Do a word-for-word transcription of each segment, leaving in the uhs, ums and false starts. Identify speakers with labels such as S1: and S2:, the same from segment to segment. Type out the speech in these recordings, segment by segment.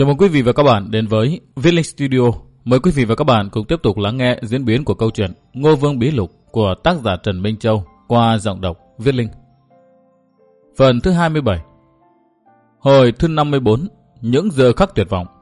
S1: Chào mừng quý vị và các bạn đến với Viết Linh Studio. Mời quý vị và các bạn cùng tiếp tục lắng nghe diễn biến của câu chuyện Ngô Vương Bí Lục của tác giả Trần Minh Châu qua giọng đọc Viết Linh. Phần thứ hai mươi bảy. Hồi thứ năm mươi bốn. Những giờ khắc tuyệt vọng.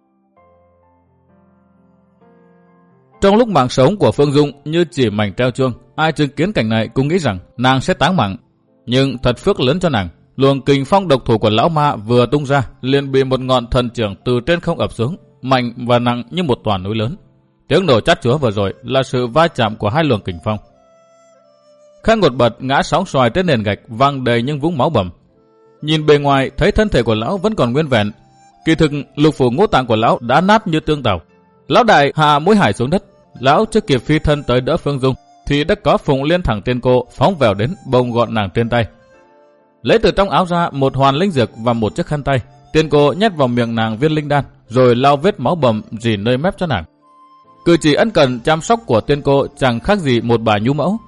S1: Trong lúc mạng sống của Phương Dung như chỉ mảnh treo chuông, ai chứng kiến cảnh này cũng nghĩ rằng nàng sẽ táng mạng. Nhưng thật phước lớn cho nàng, luồng kình phong độc thủ của lão ma vừa tung ra liền bị một ngọn thần chưởng từ trên không ập xuống, mạnh và nặng như một tòa núi lớn. Tiếng nổ chát chúa vừa rồi là sự va chạm của hai luồng kình phong. Khăn ngột bật ngã sóng xoài trên nền gạch văng đầy những vũng máu bầm. Nhìn bề ngoài thấy thân thể của lão vẫn còn nguyên vẹn, kỳ thực lục phủ ngũ tạng của lão đã nát như tương tàu. Lão đại hạ mũi hải xuống đất, lão chưa kịp phi thân tới đỡ Phương Dung thì đã có Phụng Liên thẳng tiên cô phóng vèo đến bồng gọn nàng trên tay. Lấy từ trong áo ra một hoàn linh dược và một chiếc khăn tay, tiên cô nhét vào miệng nàng viên linh đan, rồi lau vết máu bầm rỉ nơi mép cho nàng. Cử chỉ ân cần chăm sóc của tiên cô chẳng khác gì một bà nhũ mẫu.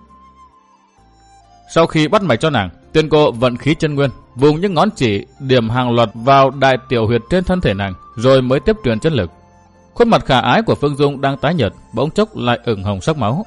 S1: Sau khi bắt mạch cho nàng, tiên cô vận khí chân nguyên, vùng những ngón chỉ điểm hàng loạt vào đại tiểu huyệt trên thân thể nàng, rồi mới tiếp truyền chân lực. Khuôn mặt khả ái của Phương Dung đang tái nhợt, bỗng chốc lại ửng hồng sắc máu.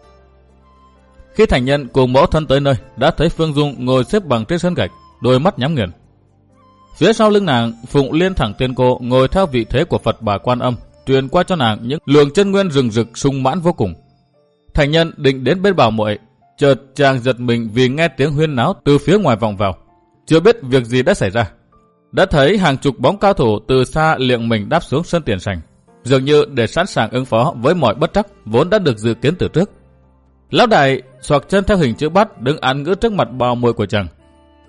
S1: Khi thành nhân cùng mẫu thân tới nơi, đã thấy Phương Dung ngồi xếp bằng trên sân gạch, đôi mắt nhắm nghiền. Phía sau lưng nàng, Phụng Liên thẳng tiên cô ngồi theo vị thế của Phật Bà Quan Âm, truyền qua cho nàng những luồng chân nguyên rừng rực sung mãn vô cùng. Thành nhân định đến bên bảo muội, chợt chàng giật mình vì nghe tiếng huyên náo từ phía ngoài vọng vào, chưa biết việc gì đã xảy ra. Đã thấy hàng chục bóng cao thủ từ xa liệng mình đáp xuống sân tiền sảnh, dường như để sẵn sàng ứng phó với mọi bất trắc vốn đã được dự kiến từ trước. Lão đại xoạc chân theo hình chữ bát đứng án ngữ trước mặt bào muội của chàng.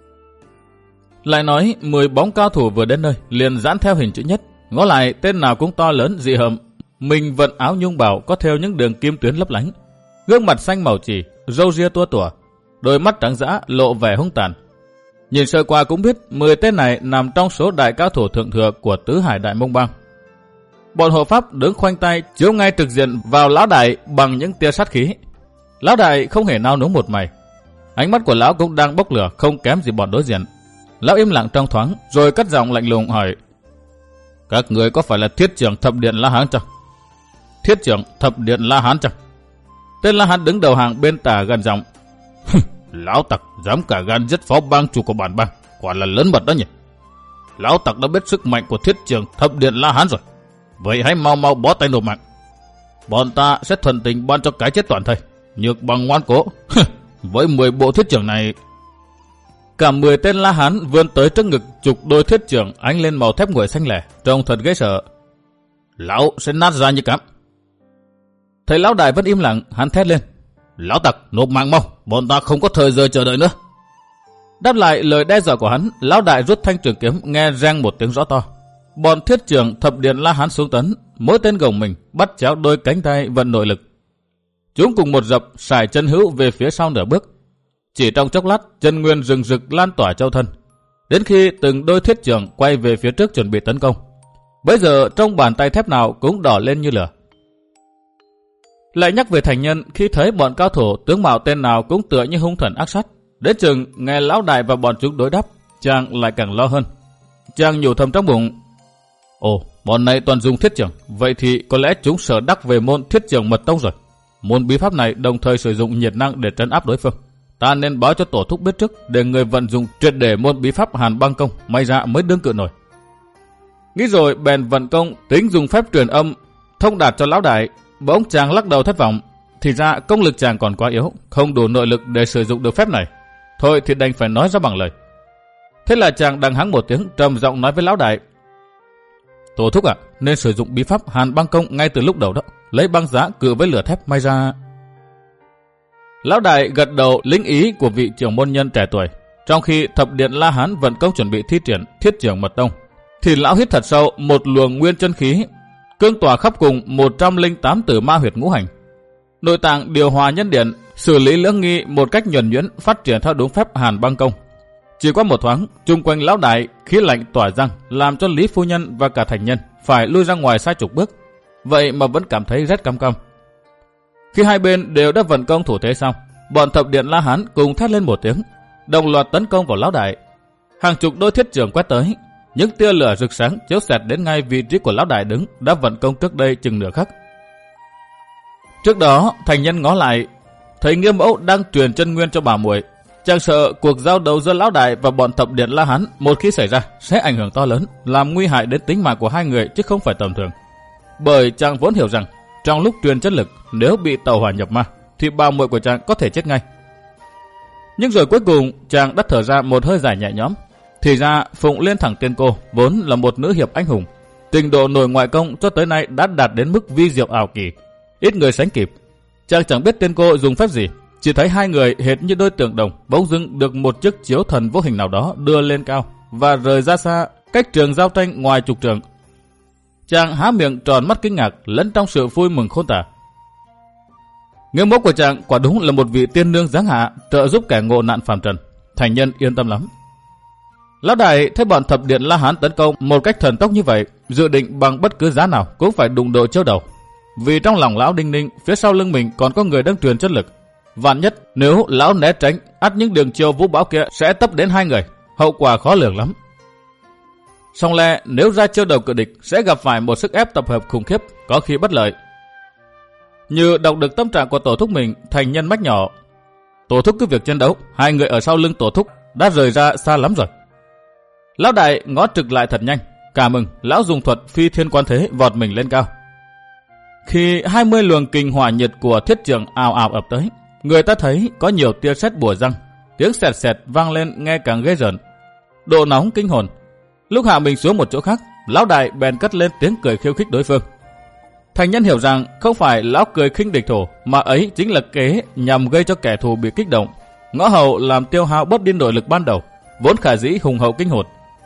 S1: Lại nói mười bóng cao thủ vừa đến nơi liền giãn theo hình chữ nhất, ngó lại tên nào cũng to lớn dị hợm, mình vận áo nhung bào có theo những đường kim tuyến lấp lánh, gương mặt xanh màu chỉ, râu ria tua tủa, đôi mắt trắng dã lộ vẻ hung tàn. Nhìn sơ qua cũng biết mười tên này nằm trong số đại cao thủ thượng thừa của tứ hải đại mông bang. Bọn hộ pháp đứng khoanh tay chiếu ngay trực diện vào lão đại bằng những tia sát khí. Lão đại không hề nao núng một mày, ánh mắt của lão cũng đang bốc lửa không kém gì bọn đối diện. Lão im lặng trong thoáng rồi cất giọng lạnh lùng hỏi: các người có phải là thiết trưởng thập điện La Hán chăng? Thiết trưởng thập điện La Hán chăng? Tên La Hán đứng đầu hàng bên tả gần giọng: lão tặc dám cả gan giết phó bang chủ của bản bang, quả là lớn mật đó nhỉ. Lão tặc đã biết sức mạnh của thiết trưởng thập điện La Hán rồi, vậy hãy mau mau bó tay nộp mạng. Bọn ta sẽ thuần tình ban cho cái chết toàn thây, nhược bằng ngoan cố. Với mười bộ thiết trưởng này. Cả mười tên La Hán vươn tới trước ngực chục đôi thiết trưởng ánh lên màu thép nguội xanh lẻ, trông thật ghê sợ. Lão sẽ nát ra như cám. Thấy lão đại vẫn im lặng, hắn thét lên: lão tặc nộp mạng mau, bọn ta không có thời giờ chờ đợi nữa. Đáp lại lời đe dọa của hắn, lão đại rút thanh trường kiếm, nghe reng một tiếng rõ to. Bọn thiết trưởng thập điện La Hán xuống tấn, mỗi tên gồng mình bắt chéo đôi cánh tay vận nội lực. Chúng cùng một dập sải chân hữu về phía sau nửa bước. Chỉ trong chốc lát, chân nguyên rừng rực lan tỏa châu thân, đến khi từng đôi thiết trưởng quay về phía trước chuẩn bị tấn công. Bây giờ trong bàn tay thép nào cũng đỏ lên như lửa. Lại nhắc về thành nhân, khi thấy bọn cao thủ tướng mạo tên nào cũng tựa như hung thần ác sát, đến chừng nghe lão đại và bọn chúng đối đáp, chàng lại càng lo hơn. Chàng nhủ thầm trong bụng: ồ, bọn này toàn dùng thiết trưởng, vậy thì có lẽ chúng sở đắc về môn thiết trưởng mật tông rồi. Môn bí pháp này đồng thời sử dụng nhiệt năng để trấn áp đối phương. Ta nên báo cho tổ thúc biết trước, để người vận dụng triệt để môn bí pháp Hàn Băng Công, may ra mới đương cự nổi. Nghĩ rồi bèn vận công tính dùng phép truyền âm thông đạt cho lão đại. Bỗng chàng lắc đầu thất vọng, thì ra công lực chàng còn quá yếu, không đủ nội lực để sử dụng được phép này. Thôi thì đành phải nói ra bằng lời. Thế là chàng đằng hắng một tiếng, trầm giọng nói với lão đại: tổ thúc ạ, à, nên sử dụng bí pháp Hàn Băng Công ngay từ lúc đầu đó, lấy băng giá cự với lửa thép, may ra. Lão đại gật đầu lĩnh ý của vị trưởng môn nhân trẻ tuổi. Trong khi thập điện La Hán vận công chuẩn bị thi triển thiết trưởng mật tông, thì lão hít thật sâu một luồng nguyên chân khí, cương tỏa khắp cùng một trăm lẻ tám tử ma huyệt ngũ hành. Nội tạng điều hòa nhân điện, xử lý lưỡng nghi một cách nhuần nhuyễn, phát triển theo đúng phép Hàn Băng Công. Chỉ qua một thoáng, chung quanh lão đại khí lạnh tỏa răng, làm cho Lý phu nhân và cả thành nhân phải lui ra ngoài sai chục bước, vậy mà vẫn cảm thấy rất căm căm. Khi hai bên đều đã vận công thủ thế xong, bọn thập điện La Hán cùng thét lên một tiếng, đồng loạt tấn công vào lão đại. Hàng chục đôi thiết trưởng quét tới, Những tia lửa rực sáng chiếu xẹt đến ngay vị trí của lão đại đứng đã vận công trước đây chừng nửa khắc. Trước đó, thành nhân ngó lại, thấy Nghiêm Mẫu đang truyền chân nguyên cho bà muội. Chàng sợ cuộc giao đấu giữa lão đại và bọn thập điện La Hán một khi xảy ra sẽ ảnh hưởng to lớn, làm nguy hại đến tính mạng của hai người chứ không phải tầm thường. Bởi chàng vốn hiểu rằng trong lúc truyền chân lực, nếu bị tẩu hỏa nhập ma thì bà muội của chàng có thể chết ngay. Nhưng rồi cuối cùng chàng đã thở ra một hơi dài nhẹ nhõm. Thì ra Phụng Liên Thẳng Tiên Cô vốn là một nữ hiệp anh hùng, trình độ nội ngoại công cho tới nay đã đạt đến mức vi diệu ảo kỳ, ít người sánh kịp. Chàng chẳng biết Tiên Cô dùng phép gì, chỉ thấy hai người hệt như đôi tượng đồng bỗng dưng được một chiếc chiếu thần vô hình nào đó đưa lên cao và rời ra xa, cách trường giao tranh ngoài chục trượng. Chàng há miệng tròn mắt kinh ngạc lẫn trong sự vui mừng khôn tả. Nghiêm Mẫu của chàng quả đúng là một vị tiên nương giáng hạ, trợ giúp kẻ ngộ nạn phàm trần. Thành nhân yên tâm lắm. Lão đại thấy bọn thập điện La Hán tấn công một cách thần tốc như vậy, dự định bằng bất cứ giá nào cũng phải đụng độ chiêu đầu. Vì trong lòng lão đinh ninh, phía sau lưng mình còn có người đang truyền chất lực. Vạn nhất nếu lão né tránh, ắt những đường chiêu vũ bão kia sẽ tấp đến hai người, hậu quả khó lường lắm. Song le nếu ra chiêu đầu cự địch sẽ gặp phải một sức ép tập hợp khủng khiếp, có khi bất lợi. Như đọc được tâm trạng của tổ thúc mình, thành nhân mách nhỏ: tổ thúc cứ việc chiến đấu, hai người ở sau lưng tổ thúc đã rời ra xa lắm rồi. Lão đại ngó trực lại thật nhanh, cả mừng, lão dùng thuật phi thiên quan thế vọt mình lên cao. Khi hai mươi luồng kình hỏa nhiệt của thiết trường ào ào ập tới, người ta thấy có nhiều tia sét bùa răng, tiếng sẹt sẹt vang lên nghe càng ghê rợn, độ nóng kinh hồn. Lúc hạ mình xuống một chỗ khác, lão đại bèn cất lên tiếng cười khiêu khích đối phương. Thành nhân hiểu rằng không phải lão cười khinh địch thủ, mà ấy chính là kế nhằm gây cho kẻ thù bị kích động, ngõ hầu làm tiêu hao bớt đi nội lực ban đầu, vốn khả dĩ hùng hậu kinh hồn.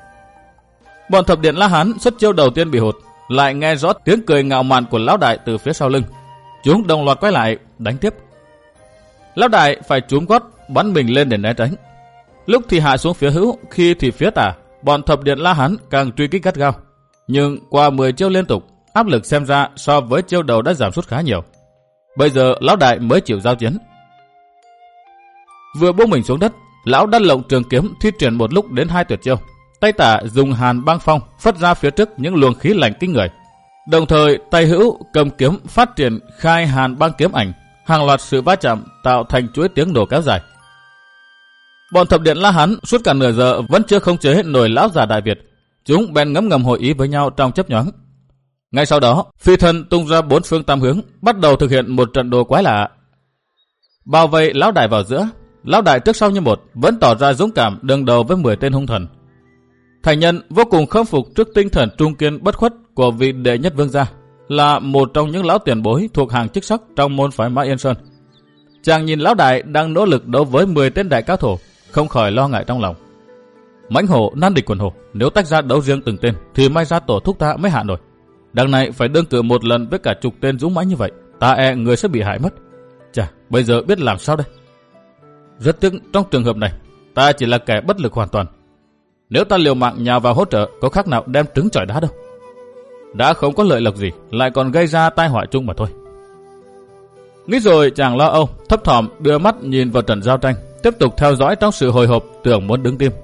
S1: Bọn thập điện La Hán xuất chiêu đầu tiên bị hụt, lại nghe rõ tiếng cười ngạo mạn của lão đại từ phía sau lưng. Chúng đồng loạt quay lại đánh tiếp. Lão đại phải trúm gót bắn mình lên để né tránh. Lúc thì hạ xuống phía hữu, khi thì phía tả, bọn thập điện La Hán càng truy kích gắt gao. Nhưng qua mười chiêu liên tục, áp lực xem ra so với chiêu đầu đã giảm sút khá nhiều. Bây giờ lão đại mới chịu giao chiến. Vừa buông mình xuống đất, lão đã lộng trường kiếm thi triển một lúc đến hai tuyệt chiêu. Tay tả dùng hàn băng phong phất ra phía trước những luồng khí lạnh kinh người. Đồng thời tay hữu cầm kiếm phát triển khai hàn băng kiếm ảnh, hàng loạt sự va chạm tạo thành chuỗi tiếng nổ kéo dài. Bọn thập điện La Hán suốt cả nửa giờ vẫn chưa khống chế nổi lão già Đại Việt. Chúng bèn ngấm ngầm hội ý với nhau trong chớp nhoáng. Ngay sau đó, phi thân tung ra bốn phương tám hướng, bắt đầu thực hiện một trận đồ quái lạ. Bao vây lão đại vào giữa, lão đại trước sau như một vẫn tỏ ra dũng cảm đương đầu với mười tên hung thần. Thành nhân vô cùng khâm phục trước tinh thần trung kiên bất khuất của vị đệ nhất vương gia, là một trong những lão tiền bối thuộc hàng chức sắc trong môn phái Mã Yên Sơn. Chàng nhìn lão đại đang nỗ lực đấu với mười tên đại cao thủ, không khỏi lo ngại trong lòng. Mãnh hổ nan địch quần hổ, nếu tách ra đấu riêng từng tên thì may ra tổ thúc ta mới hạ nổi. Đằng này phải đương cự một lần với cả chục tên dũng mãnh như vậy, ta e người sẽ bị hại mất. Chà, bây giờ biết làm sao đây? Rất tiếc trong trường hợp này, ta chỉ là kẻ bất lực hoàn toàn. Nếu ta liều mạng nhào vào hỗ trợ, có khác nào đem trứng chọi đá đâu. Đã không có lợi lộc gì, lại còn gây ra tai họa chung mà thôi. Nghĩ rồi chàng lo âu, thấp thỏm đưa mắt nhìn vào trận giao tranh, tiếp tục theo dõi trong sự hồi hộp, tưởng muốn đứng tim.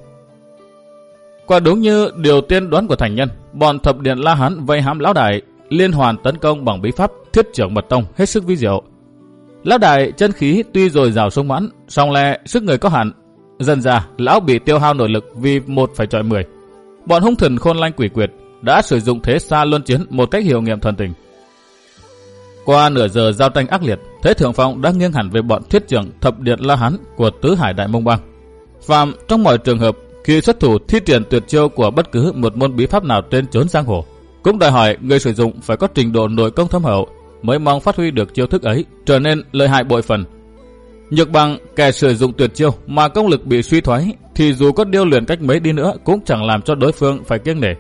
S1: Quả đúng như điều tiên đoán của thành nhân, bọn thập điện La Hán vây hãm lão đại, liên hoàn tấn công bằng bí pháp thiết trưởng mật tông hết sức vi diệu. Lão đại chân khí tuy dồi dào sung mãn, song le sức người có hạn, dần ra lão bị tiêu hao nội lực vì một phải chọi mười. Bọn hung thần khôn lanh quỷ quyệt đã sử dụng thế xa luân chiến một cách hiệu nghiệm thần tình. Qua nửa giờ giao tranh ác liệt, thế thượng phong đã nghiêng hẳn về bọn thiết trưởng thập điện La Hán của tứ hải đại mông bang. Phạm trong mọi trường hợp khi xuất thủ thi triển tuyệt chiêu của bất cứ một môn bí pháp nào trên chốn giang hồ, cũng đòi hỏi người sử dụng phải có trình độ nội công thâm hậu mới mong phát huy được chiêu thức ấy, trở nên lợi hại bội phần. Nhược bằng kẻ sử dụng tuyệt chiêu mà công lực bị suy thoái, thì dù có điêu luyện cách mấy đi nữa cũng chẳng làm cho đối phương phải kiêng nể.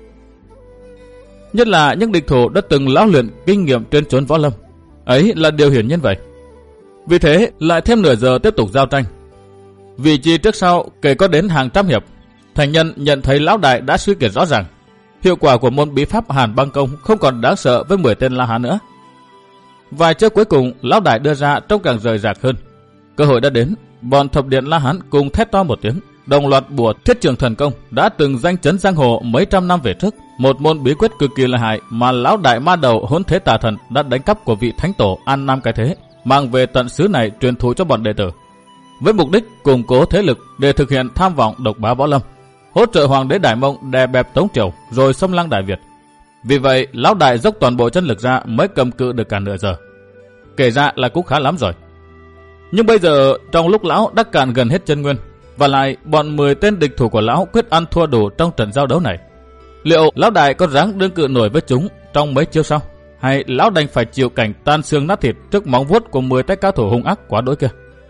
S1: Nhất là những địch thủ đã từng lão luyện kinh nghiệm trên chốn võ lâm, ấy là điều hiển nhiên vậy. Vì thế lại thêm nửa giờ tiếp tục giao tranh. Vị trí trước sau kể có đến hàng trăm hiệp, thành nhân nhận thấy lão đại đã suy kiệt rõ ràng. Hiệu quả của môn bí pháp hàn băng công không còn đáng sợ với mười tên La Hán nữa. Vài chiêu cuối cùng lão đại đưa ra trông càng rời rạc hơn. Cơ hội đã đến, bọn thập điện La Hán cùng thét to một tiếng, đồng loạt bùa Thiết Trường Thần Công đã từng danh chấn giang hồ mấy trăm năm về trước, một môn bí quyết cực kỳ lợi hại mà lão đại ma đầu Hỗn Thế Tà Thần đã đánh cắp của vị thánh tổ An Nam Cái Thế, mang về tận xứ này truyền thụ cho bọn đệ tử, với mục đích củng cố thế lực để thực hiện tham vọng độc bá võ lâm, hỗ trợ hoàng đế Đại Mông đè bẹp Tống Triều rồi xâm lăng Đại Việt. Vì vậy, lão đại dốc toàn bộ chân lực ra mới cầm cự được cả nửa giờ. Kể ra là cũng khá lắm rồi. Nhưng bây giờ, trong lúc lão đã cạn gần hết chân nguyên, và lại bọn mười tên địch thủ của lão quyết ăn thua đủ trong trận giao đấu này, liệu lão đại có ráng đương cự nổi với chúng trong mấy chiêu sau, hay lão đành phải chịu cảnh tan xương nát thịt trước móng vuốt của mười tay cao thủ hung ác quá đối kia?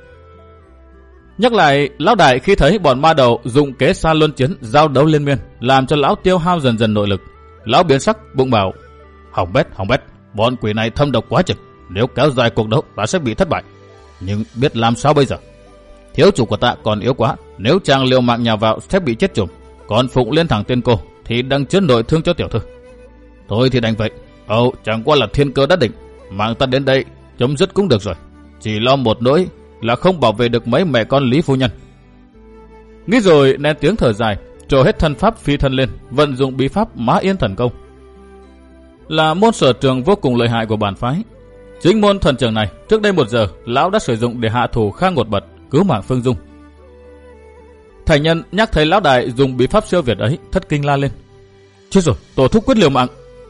S1: Nhắc lại, lão đại khi thấy bọn ma đầu dùng kế xa luân chiến giao đấu liên miên, làm cho lão tiêu hao dần dần nội lực, lão biến sắc bụng bảo: hỏng bét, hỏng bét, bọn quỷ này thâm độc quá chừng, nếu kéo dài cuộc đấu ta sẽ bị thất bại. Nhưng biết làm sao bây giờ? Thiếu chủ của ta còn yếu quá, nếu chàng liều mạng nhào vào sẽ bị chết chùm. Còn Phụng Liên Thẳng Tiên Cô thì đang chứa nội thương cho tiểu thư. Thôi thì đành vậy. Ồ, chẳng qua là thiên cơ đã định, mạng ta đến đây chấm dứt cũng được rồi. Chỉ lo một nỗi là không bảo vệ được mấy mẹ con Lý phu nhân. Nghĩ rồi nén tiếng thở dài, trổ hết thân pháp phi thân lên, vận dụng bí pháp Mã Yên Thần Công, là môn sở trường vô cùng lợi hại của bản phái. Chính môn thần trường này trước đây một giờ lão đã sử dụng để hạ thủ Khang Ngột Bật, cứu mạng Phương Dung. Thành nhân nhắc thấy lão đại dùng bí pháp siêu việt ấy, thất kinh la lên: chết rồi, tổ thúc quyết liều mạng.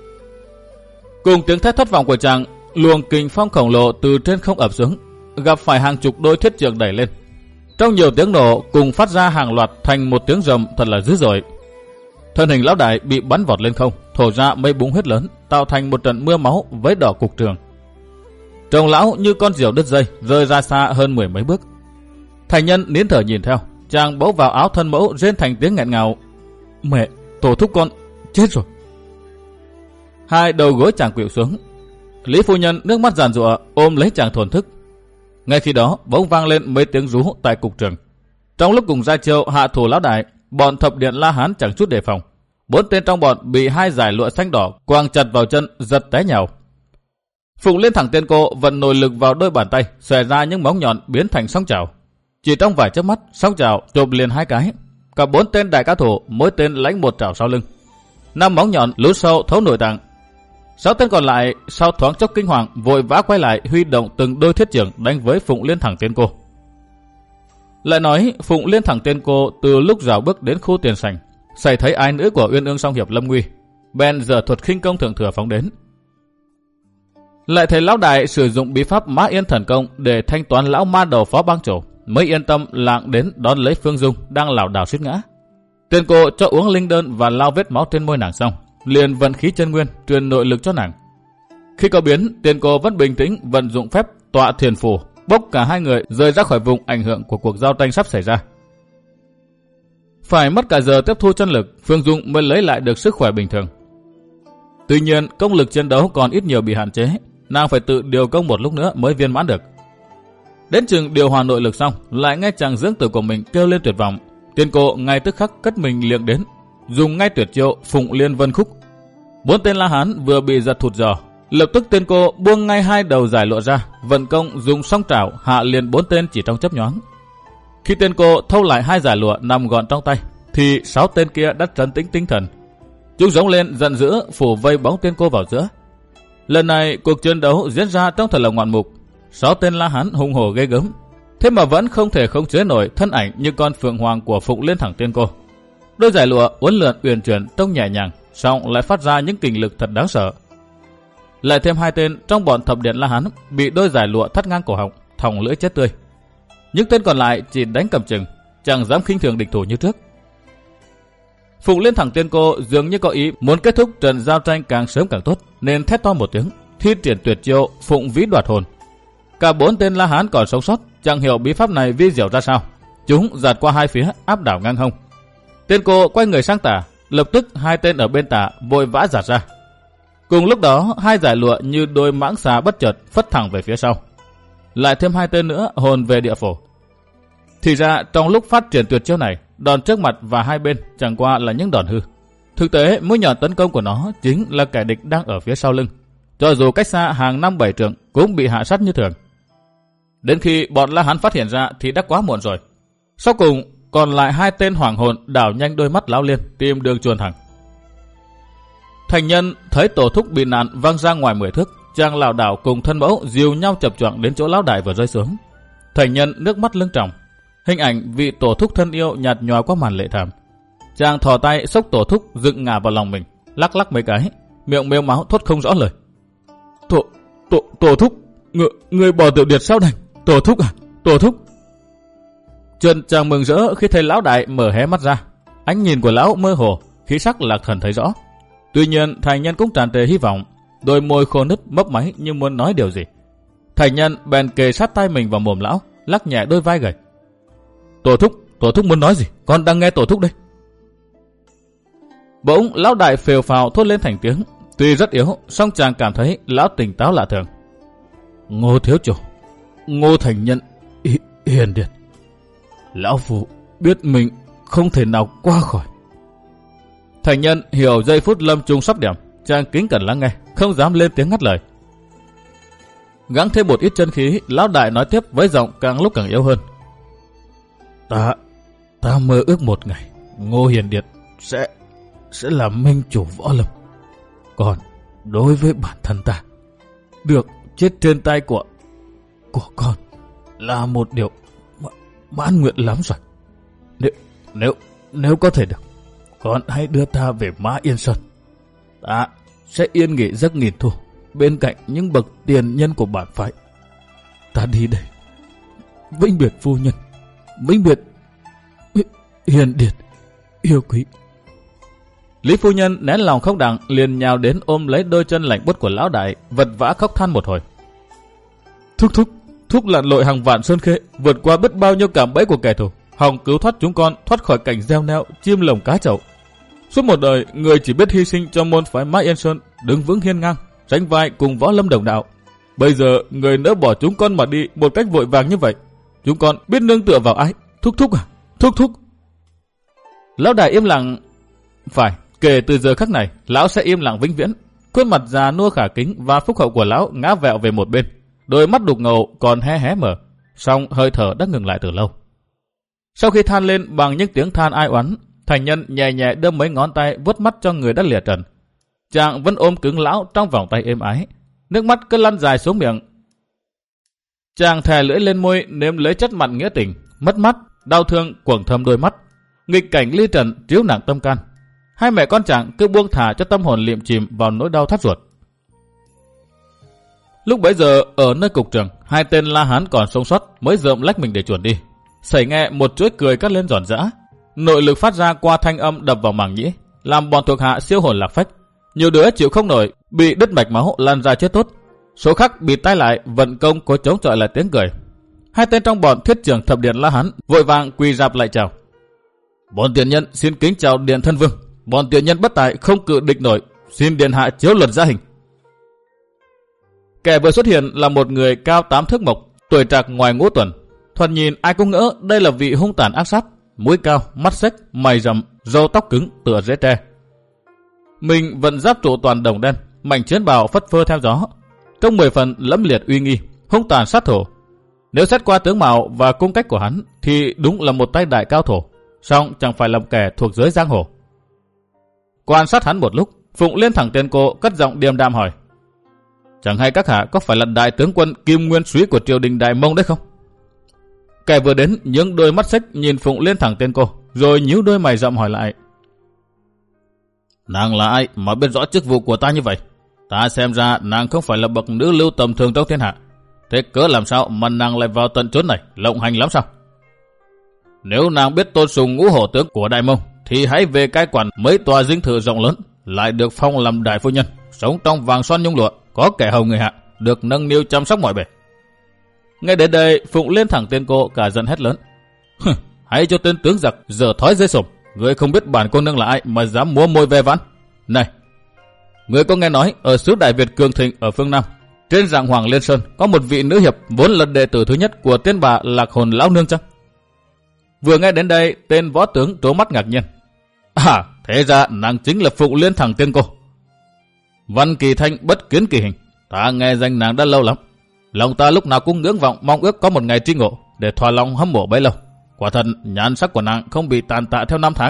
S1: Cùng tiếng thét thất vọng của chàng, luồng kình phong khổng lồ từ trên không ập xuống, gặp phải hàng chục đôi thiết trường đẩy lên. Trong nhiều tiếng nổ cùng phát ra hàng loạt thành một tiếng rầm thật là dữ dội. Thân hình lão đại bị bắn vọt lên không, thổ ra mấy búng huyết lớn, tạo thành một trận mưa máu với đỏ cục trường. Trông lão như con diều đứt dây, rơi ra xa hơn mười mấy bước. Thành nhân nín thở nhìn theo, chàng bấu vào áo thân mẫu rên thành tiếng nghẹn ngào: mẹ, tổ thúc con chết rồi. Hai đầu gối chàng khuỵu xuống. Lý phu nhân nước mắt giàn giụa ôm lấy chàng thổn thức. Ngay khi đó bỗng vang lên mấy tiếng rú tại cục trường. Trong lúc cùng ra chiêu hạ thủ lão đại, bọn thập điện La Hán chẳng chút đề phòng, bốn tên trong bọn bị hai dải lụa xanh đỏ quàng chặt vào chân, giật té nhào. Phụng Liên Thẳng Tiên Cô vận nội lực vào đôi bàn tay, xòe ra những móng nhọn biến thành song chảo. Chỉ trong vài chớp mắt, song chảo chộp liền hai cái. Cả bốn tên đại cao thủ, mỗi tên lãnh một chảo sau lưng. Năm móng nhọn lún sâu thấu nội tạng. Sáu tên còn lại sau thoáng chốc kinh hoàng vội vã quay lại huy động từng đôi thiết chưởng đánh với Phụng Liên Thẳng Tiên Cô. Lại nói Phụng Liên Thẳng Tiên Cô từ lúc rào bước đến khu tiền sảnh, xảy thấy ái nữ của Uyên Ương song hiệp lâm nguy, bèn giở thuật khinh công thượng thừa phóng đến. Lại thấy lão đại sử dụng bí pháp Mã Yên Thần Công để thanh toán lão ma đầu phó bang chủ, mới yên tâm lạng đến đón lấy Phương Dung đang lảo đảo suýt ngã. Tiên Cô cho uống linh đơn và lau vết máu trên môi nàng xong, liền vận khí chân nguyên truyền nội lực cho nàng. Khi có biến, Tiên Cô vẫn bình tĩnh vận dụng phép tọa thiền phù, bốc cả hai người rời ra khỏi vùng ảnh hưởng của cuộc giao tranh sắp xảy ra. Phải mất cả giờ tiếp thu chân lực, Phương Dung mới lấy lại được sức khỏe bình thường. Tuy nhiên, công lực chiến đấu còn ít nhiều bị hạn chế, nàng phải tự điều công một lúc nữa mới viên mãn được. Đến chừng điều hòa nội lực xong, lại nghe chàng dưỡng tử của mình kêu lên tuyệt vọng. Tiên Cô ngay tức khắc cất mình liệng đến, dùng ngay tuyệt chiêu Phụng Liên Vân Khúc. Bốn tên La Hán vừa bị giật thụt giò, lập tức Tiên Cô buông ngay hai đầu giải lụa ra, vận công dùng song trảo hạ liền bốn tên chỉ trong chớp nhoáng. Khi Tiên Cô thâu lại hai giải lụa nằm gọn trong tay, thì sáu tên kia đã trấn tĩnh tinh thần. Chúng giống lên giận dữ phủ vây bóng Tiên Cô vào giữa. Lần này cuộc chiến đấu diễn ra trong thật là ngoạn mục. Sáu tên La Hán hung hổ ghê gớm, thế mà vẫn không thể khống chế nổi thân ảnh như con phượng hoàng của Phụng Liên Thẳng Tiên Cô. Đôi giải lụa uốn lượn uyển chuyển trông nhẹ nhàng, song lại phát ra những kình lực thật đáng sợ. Lại thêm hai tên trong bọn thập điện La Hán bị đôi giải lụa thắt ngang cổ họng, thòng lưỡi chết tươi. Những tên còn lại chỉ đánh cầm chừng, chẳng dám khinh thường địch thủ như trước. Phụng Liên Thẳng Tiên Cô dường như có ý muốn kết thúc trận giao tranh càng sớm càng tốt, nên thét to một tiếng, thi triển tuyệt chiêu Phụng Vĩ Đoạt Hồn. Cả bốn tên La Hán còn sống sót, chẳng hiểu bí pháp này vi diệu ra sao, chúng giạt qua hai phía áp đảo ngang hông. Tiên Cô quay người sang tả, lập tức hai tên ở bên tả vội vã giạt ra. Cùng lúc đó, hai giải lụa như đôi mãng xà bất chợt phất thẳng về phía sau. Lại thêm hai tên nữa hồn về địa phủ. Thì ra trong lúc phát triển tuyệt chiêu này, đòn trước mặt và hai bên chẳng qua là những đòn hư. Thực tế mũi nhọn tấn công của nó chính là kẻ địch đang ở phía sau lưng. Cho dù cách xa hàng năm bảy trượng cũng bị hạ sát như thường. Đến khi bọn La Hán phát hiện ra thì đã quá muộn rồi. Sau cùng còn lại hai tên hoảng hồn đảo nhanh đôi mắt lão liên tìm đường chuồn thẳng. Thành nhân thấy tổ thúc bị nạn văng ra ngoài mười thước, chàng lảo đảo cùng thân mẫu dìu nhau chập choạng đến chỗ lão đại vừa rơi xuống. Thành nhân nước mắt lưng tròng, hình ảnh vị tổ thúc thân yêu nhạt nhòa qua màn lệ thảm. Chàng thò tay xốc tổ thúc dựng ngả vào lòng mình, lắc lắc mấy cái, miệng mếu máu thốt không rõ lời. Tổ tổ tổ thúc, người người bỏ Tiểu Điệt sao đành? Tổ thúc à, tổ thúc. Trần chàng mừng rỡ khi thấy lão đại mở hé mắt ra, ánh nhìn của lão mơ hồ, khí sắc lạc thần thấy rõ. Tuy nhiên thành nhân cũng tràn trề hy vọng, đôi môi khô nứt mấp máy như muốn nói điều gì. Thành nhân bèn kề sát tay mình vào mồm lão, lắc nhẹ đôi vai gầy. Tổ thúc, tổ thúc muốn nói gì? Con đang nghe tổ thúc đây. Bỗng lão đại phều phào thốt lên thành tiếng, tuy rất yếu, song chàng cảm thấy lão tỉnh táo lạ thường. Ngô thiếu chủ, Ngô thành nhân hi, hiền điệt, lão phu biết mình không thể nào qua khỏi. Thành nhân hiểu giây phút lâm chung sắp điểm, chàng kính cẩn lắng nghe, không dám lên tiếng ngắt lời. Gắng thêm một ít chân khí, lão đại nói tiếp với giọng càng lúc càng yếu hơn. Ta, ta mơ ước một ngày, Ngô hiền điệt sẽ, sẽ là minh chủ võ lâm. Còn đối với bản thân ta, được chết trên tay của, của con là một điều mãn nguyện lắm rồi. Nếu, nếu, nếu có thể được, con hãy đưa ta về Mã Yên Sơn. Ta sẽ yên nghỉ giấc nghìn thu bên cạnh những bậc tiền nhân của bản phái. Ta đi đây, vĩnh biệt phu nhân, vĩnh biệt hiền điệt yêu quý. Lý phu nhân nén lòng khóc đặng, liền nhào đến ôm lấy đôi chân lạnh buốt của lão đại, vật vã khóc than một hồi. Thúc thúc, thúc lặn lội hàng vạn sơn khê, vượt qua biết bao nhiêu cạm bẫy của kẻ thù, hòng cứu thoát chúng con thoát khỏi cảnh gieo neo chim lồng cá chậu. Suốt một đời, người chỉ biết hy sinh cho môn phái Mã Yên Sơn đứng vững hiên ngang, sánh vai cùng võ lâm đồng đạo. Bây giờ người nỡ bỏ chúng con mà đi một cách vội vàng như vậy, chúng con biết nương tựa vào ai? Thúc thúc à, thúc thúc. Lão đại im lặng. Phải, kể từ giờ khắc này, lão sẽ im lặng vĩnh viễn. Khuôn mặt già nua khả kính và phúc hậu của lão ngã vẹo về một bên, đôi mắt đục ngầu còn hé hé mở, song hơi thở đã ngừng lại từ lâu. Sau khi than lên bằng những tiếng than ai oán, thành nhân nhẹ nhẹ đưa mấy ngón tay vuốt mắt cho người đã lìa trần. Chàng vẫn ôm cứng lão trong vòng tay êm ái, nước mắt cứ lăn dài xuống miệng. Chàng thè lưỡi lên môi nếm lấy chất mặn nghĩa tình, mất mắt, đau thương quầng thâm đôi mắt. Nghịch cảnh ly trần chiếu nặng tâm can. Hai mẹ con chàng cứ buông thả cho tâm hồn liệm chìm vào nỗi đau thắt ruột. Lúc bấy giờ ở nơi cục trường, hai tên La Hán còn sống sót mới rợm lách mình để chuồn đi. Sẩy nghe một chuỗi cười cất lên giòn giã, nội lực phát ra qua thanh âm đập vào màng nhĩ, làm bọn thuộc hạ siêu hồn lạc phách. Nhiều đứa chịu không nổi, bị đứt mạch máu lan ra chết tốt. Số khác bị tai lại, vận công cố chống chọi lại tiếng cười. Hai tên trong bọn thiết trưởng thập điện La Hán vội vàng quỳ rạp lại chào. Bọn tiền nhân xin kính chào điện thân vương. Bọn tiền nhân bất tài không cự địch nổi, xin điện hạ chiếu luật gia hình. Kẻ vừa xuất hiện là một người cao tám thước mộc, tuổi trạc ngoài ngũ tuần. Thoạt nhìn ai cũng ngỡ đây là vị hung tàn ác sát, mũi cao, mắt xếch, mày rậm, râu tóc cứng tựa rễ tre. Mình vận giáp trụ toàn đồng đen, mảnh chiến bào phất phơ theo gió, trong mười phần lẫm liệt uy nghi, hung tàn sát thổ. Nếu xét qua tướng mạo và cung cách của hắn thì đúng là một tay đại cao thổ, song chẳng phải là kẻ thuộc giới giang hồ. Quan sát hắn một lúc, Phụng Liên thẳng tên cô cất giọng điềm đạm hỏi: Chẳng hay các hạ có phải là đại tướng quân Kim Nguyên Súy của triều đình Đại Mông đấy không? Kẻ vừa đến những đôi mắt xếch nhìn Phụng Liên thẳng tên cô, rồi nhíu đôi mày rậm hỏi lại: Nàng là ai mà biết rõ chức vụ của ta như vậy? Ta xem ra nàng không phải là bậc nữ lưu tầm thường trong thiên hạ. Thế cớ làm sao mà nàng lại vào tận chốn này, lộng hành lắm sao? Nếu nàng biết tôn sùng ngũ hổ tướng của Đại Mông, thì hãy về cai quản mấy tòa dinh thự rộng lớn, lại được phong làm đại phu nhân, sống trong vàng son nhung lụa, có kẻ hầu người hạ, được nâng niu chăm sóc mọi bề. Ngay đến đây, Phụng Liên thẳng tên cô cả giận hét lớn: Hãy cho tên tướng giặc dở thói dây sổm, người không biết bản cô nương là ai mà dám múa môi ve vãn. Này, người có nghe nói ở xứ Đại Việt cường thịnh ở phương Nam, trên Giang Hoàng Liên Sơn có một vị nữ hiệp vốn là đệ tử thứ nhất của tiên bà Lạc Hồn lão nương chăng? Vừa nghe đến đây, tên võ tướng trố mắt ngạc nhiên: À, thế ra nàng chính là Phụng Liên thẳng tên cô. Văn Kỳ Thanh bất kiến kỳ hình, ta nghe danh nàng đã lâu lắm. Lòng ta lúc nào cũng ngưỡng vọng mong ước có một ngày tri ngộ để thỏa lòng hâm mộ bấy lâu. Quả thật nhan sắc của nàng không bị tàn tạ theo năm tháng.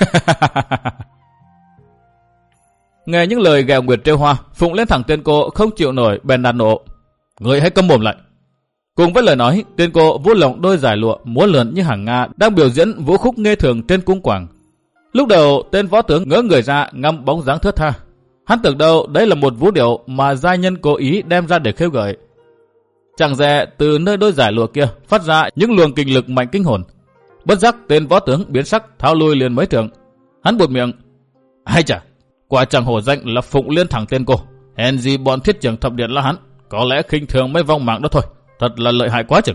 S1: Nghe những lời ghẹo nguyệt trêu hoa, Phụng Liên thẳng Tiên Cô không chịu nổi bèn đàn nộ. Người hãy câm mồm lại. Cùng với lời nói, Tiên Cô vuốt lỏng đôi giải lụa múa lượn như hàng Nga đang biểu diễn vũ khúc nghê thường trên cung quảng. Lúc đầu tên võ tướng ngỡ người ra ngắm bóng dáng thướt tha. Hắn tưởng đâu đấy là một vũ điệu mà giai nhân cố ý đem ra để khêu gợi. Chẳng dè từ nơi đôi giải lụa kia phát ra những luồng kinh lực mạnh kinh hồn. Bất giác tên võ tướng biến sắc tháo lui liền mấy trường. Hắn buột miệng. Hay chà, quả chẳng hổ danh là Phụng Liên thẳng Tiên Cô. Hèn gì bọn thiết trưởng thập điện là hắn, có lẽ khinh thường mấy vong mạng đó thôi. Thật là lợi hại quá chừng.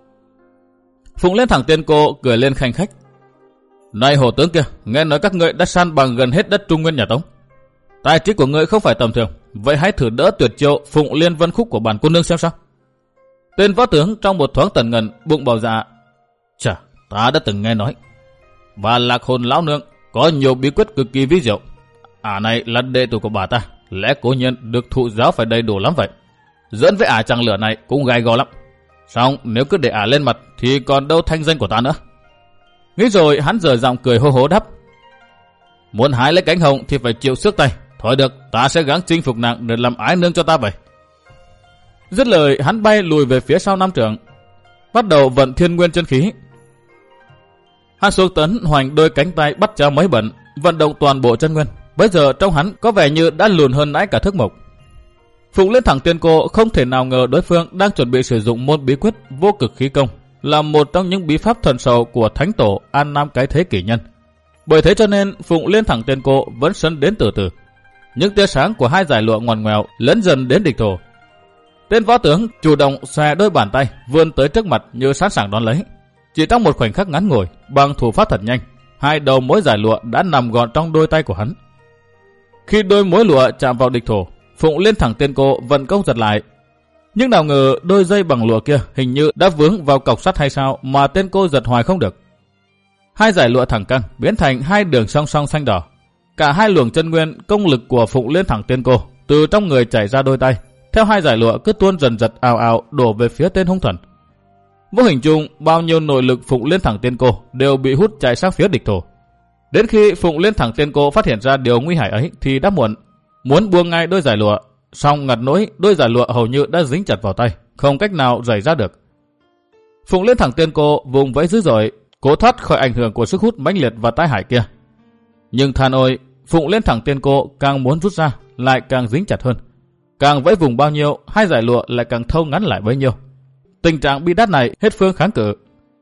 S1: Phụng Liên thẳng Tiên Cô cười lên khanh khách. Này hổ tướng kia, nghe nói các ngươi đã san bằng gần hết đất Trung Nguyên nhà Tống. Tài trí của ngươi không phải tầm thường, vậy hãy thử đỡ tuyệt chiêu Phụng Liên Vân Khúc của bản cô nương xem sao. Tên võ tướng trong một thoáng tần ngần bụng bảo dạ. Chà, ta đã từng nghe nói. Và Lạc Hồn lão nương có nhiều bí quyết cực kỳ vi diệu. Ả này là đệ tử của bà ta, lẽ cố nhiên được thụ giáo phải đầy đủ lắm vậy. Dẫn với ả chàng lửa này cũng gai go lắm. Xong nếu cứ để ả lên mặt thì còn đâu thanh danh của ta nữa. Nghĩ rồi hắn dở giọng cười hô hố đáp. Muốn hái lấy cánh hồng thì phải chịu xước tay. Thôi được, ta sẽ gắng chinh phục nàng để làm ái nương cho ta vậy. Dứt lời hắn bay lùi về phía sau năm trượng, bắt đầu vận thiên nguyên chân khí. Hắn xuống tấn hoành đôi cánh tay bắt chéo mấy bận, vận động toàn bộ chân nguyên. Bây giờ trong hắn có vẻ như đã lùn hơn nãy cả thước mộc. Phụng Liên thẳng Tiên Cô không thể nào ngờ đối phương đang chuẩn bị sử dụng môn bí quyết vô cực khí công, là một trong những bí pháp thần sầu của Thánh Tổ An Nam cái thế kỷ nhân. Bởi thế cho nên Phụng Liên thẳng Tiên Cô vẫn sấn đến từ từ. Những tia sáng của hai giải lụa ngoằn ngoèo lấn dần đến địch thổ. Tên võ tướng chủ động xòe đôi bàn tay vươn tới trước mặt như sẵn sàng đón lấy. Chỉ trong một khoảnh khắc ngắn ngủi, bằng thủ pháp thật nhanh, hai đầu mối giải lụa đã nằm gọn trong đôi tay của hắn. Khi đôi mối lụa chạm vào địch thổ, Phụng Liên thẳng Tiên Cô vận công giật lại. Nhưng nào ngờ đôi dây bằng lụa kia hình như đã vướng vào cọc sắt hay sao mà tên cô giật hoài không được. Hai giải lụa thẳng căng biến thành hai đường song song xanh đỏ. Cả hai luồng chân nguyên công lực của Phụng Liên thẳng Tiên Cô từ trong người chảy ra đôi tay, theo hai giải lụa cứ tuôn dần dật ào ào đổ về phía tên hung thần. Vô hình chung bao nhiêu nội lực Phụng Liên thẳng Tiên Cô đều bị hút chạy sang phía địch thổ. Đến khi Phụng Liên thẳng Tiên Cô phát hiện ra điều nguy hại ấy thì đã muộn. Muốn buông ngay đôi giải lụa, song ngặt nỗi đôi giải lụa hầu như đã dính chặt vào tay, không cách nào rời ra được. Phụng Liên thẳng Tiên Cô vùng vẫy dữ dội, cố thoát khỏi ảnh hưởng của sức hút mãnh liệt và tai hại kia. Nhưng than ôi, Phụng Liên thẳng Tiên Cô càng muốn rút ra lại càng dính chặt hơn. Càng vẫy vùng bao nhiêu, hai giải lụa lại càng thâu ngắn lại bấy nhiêu. Tình trạng bi đát này hết phương kháng cự.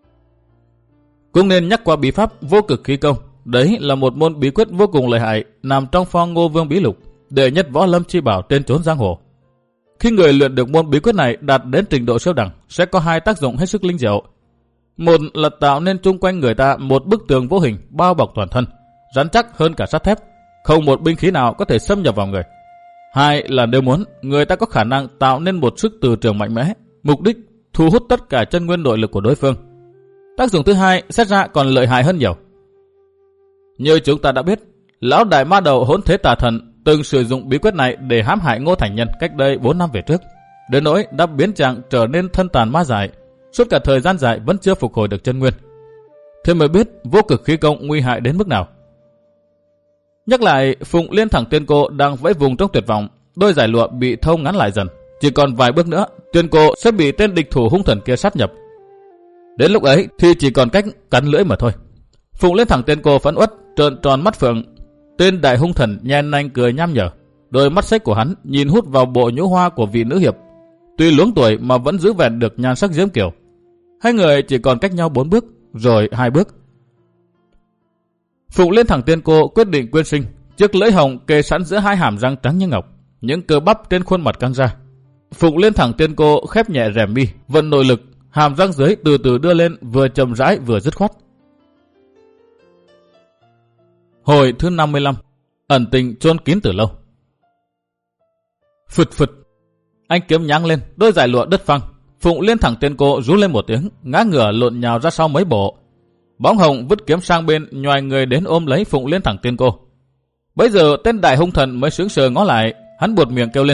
S1: Cũng nên nhắc qua bí pháp vô cực khí công. Đấy là một môn bí quyết vô cùng lợi hại nằm trong Phong Ngô Vương Bí Lục, đệ nhất võ lâm chi bảo trên chốn giang hồ. Khi người luyện được môn bí quyết này đạt đến trình độ siêu đẳng, sẽ có hai tác dụng hết sức linh diệu. Một là tạo nên chung quanh người ta một bức tường vô hình bao bọc toàn thân, rắn chắc hơn cả sắt thép, không một binh khí nào có thể xâm nhập vào người. Hai là nếu muốn, người ta có khả năng tạo nên một sức từ trường mạnh mẽ, mục đích thu hút tất cả chân nguyên nội lực của đối phương. Tác dụng thứ hai xét ra còn lợi hại hơn nhiều. Như chúng ta đã biết, lão đại ma đầu Hỗn Thế Tà Thần từng sử dụng bí quyết này để hãm hại Ngô Thành Nhân cách đây bốn năm về trước, đến nỗi đã biến chàng trở nên thân tàn ma dại, suốt cả thời gian dài vẫn chưa phục hồi được chân nguyên. Thế mới biết vô cực khí công nguy hại đến mức nào. Nhắc lại, Phụng Liên thẳng Tiên Cô đang vẫy vùng trong tuyệt vọng, đôi giải lụa bị thâu ngắn lại dần, chỉ còn vài bước nữa, Tiên Cô sẽ bị tên địch thủ hung thần kia sát nhập. Đến lúc ấy thì chỉ còn cách cắn lưỡi mà thôi. Phụng Liên thẳng Tiên Cô phẫn uất, trợn tròn mắt phượng. Tên đại hung thần nhen nanh cười nham nhở, đôi mắt xếch của hắn nhìn hút vào bộ nhũ hoa của vị nữ hiệp, tuy luống tuổi mà vẫn giữ vẹn được nhan sắc diễm kiều. Hai người chỉ còn cách nhau bốn bước, rồi hai bước. Phụng Liên thẳng Tiên Cô quyết định quyên sinh, chiếc lưỡi hồng kề sẵn giữa hai hàm răng trắng như ngọc, những cơ bắp trên khuôn mặt căng ra. Phụng Liên thẳng Tiên Cô khép nhẹ rèm mi, vận nội lực, hàm răng dưới từ từ đưa lên, vừa chậm rãi vừa dứt khoát. Hồi thứ năm mươi lăm, ẩn tình chôn kín từ lâu. Phụt phụt, anh kiếm nháng lên, đôi giải lụa đứt phăng. Phụng Liên thẳng Tiên Cô rú lên một tiếng, ngã ngửa lộn nhào ra sau mấy bộ. Bóng hồng vứt kiếm sang bên, nhoài người đến ôm lấy Phụng Liên thẳng Tiên Cô. Bấy giờ tên đại hung thần mới sững sờ ngó lại, hắn buột miệng kêu lên: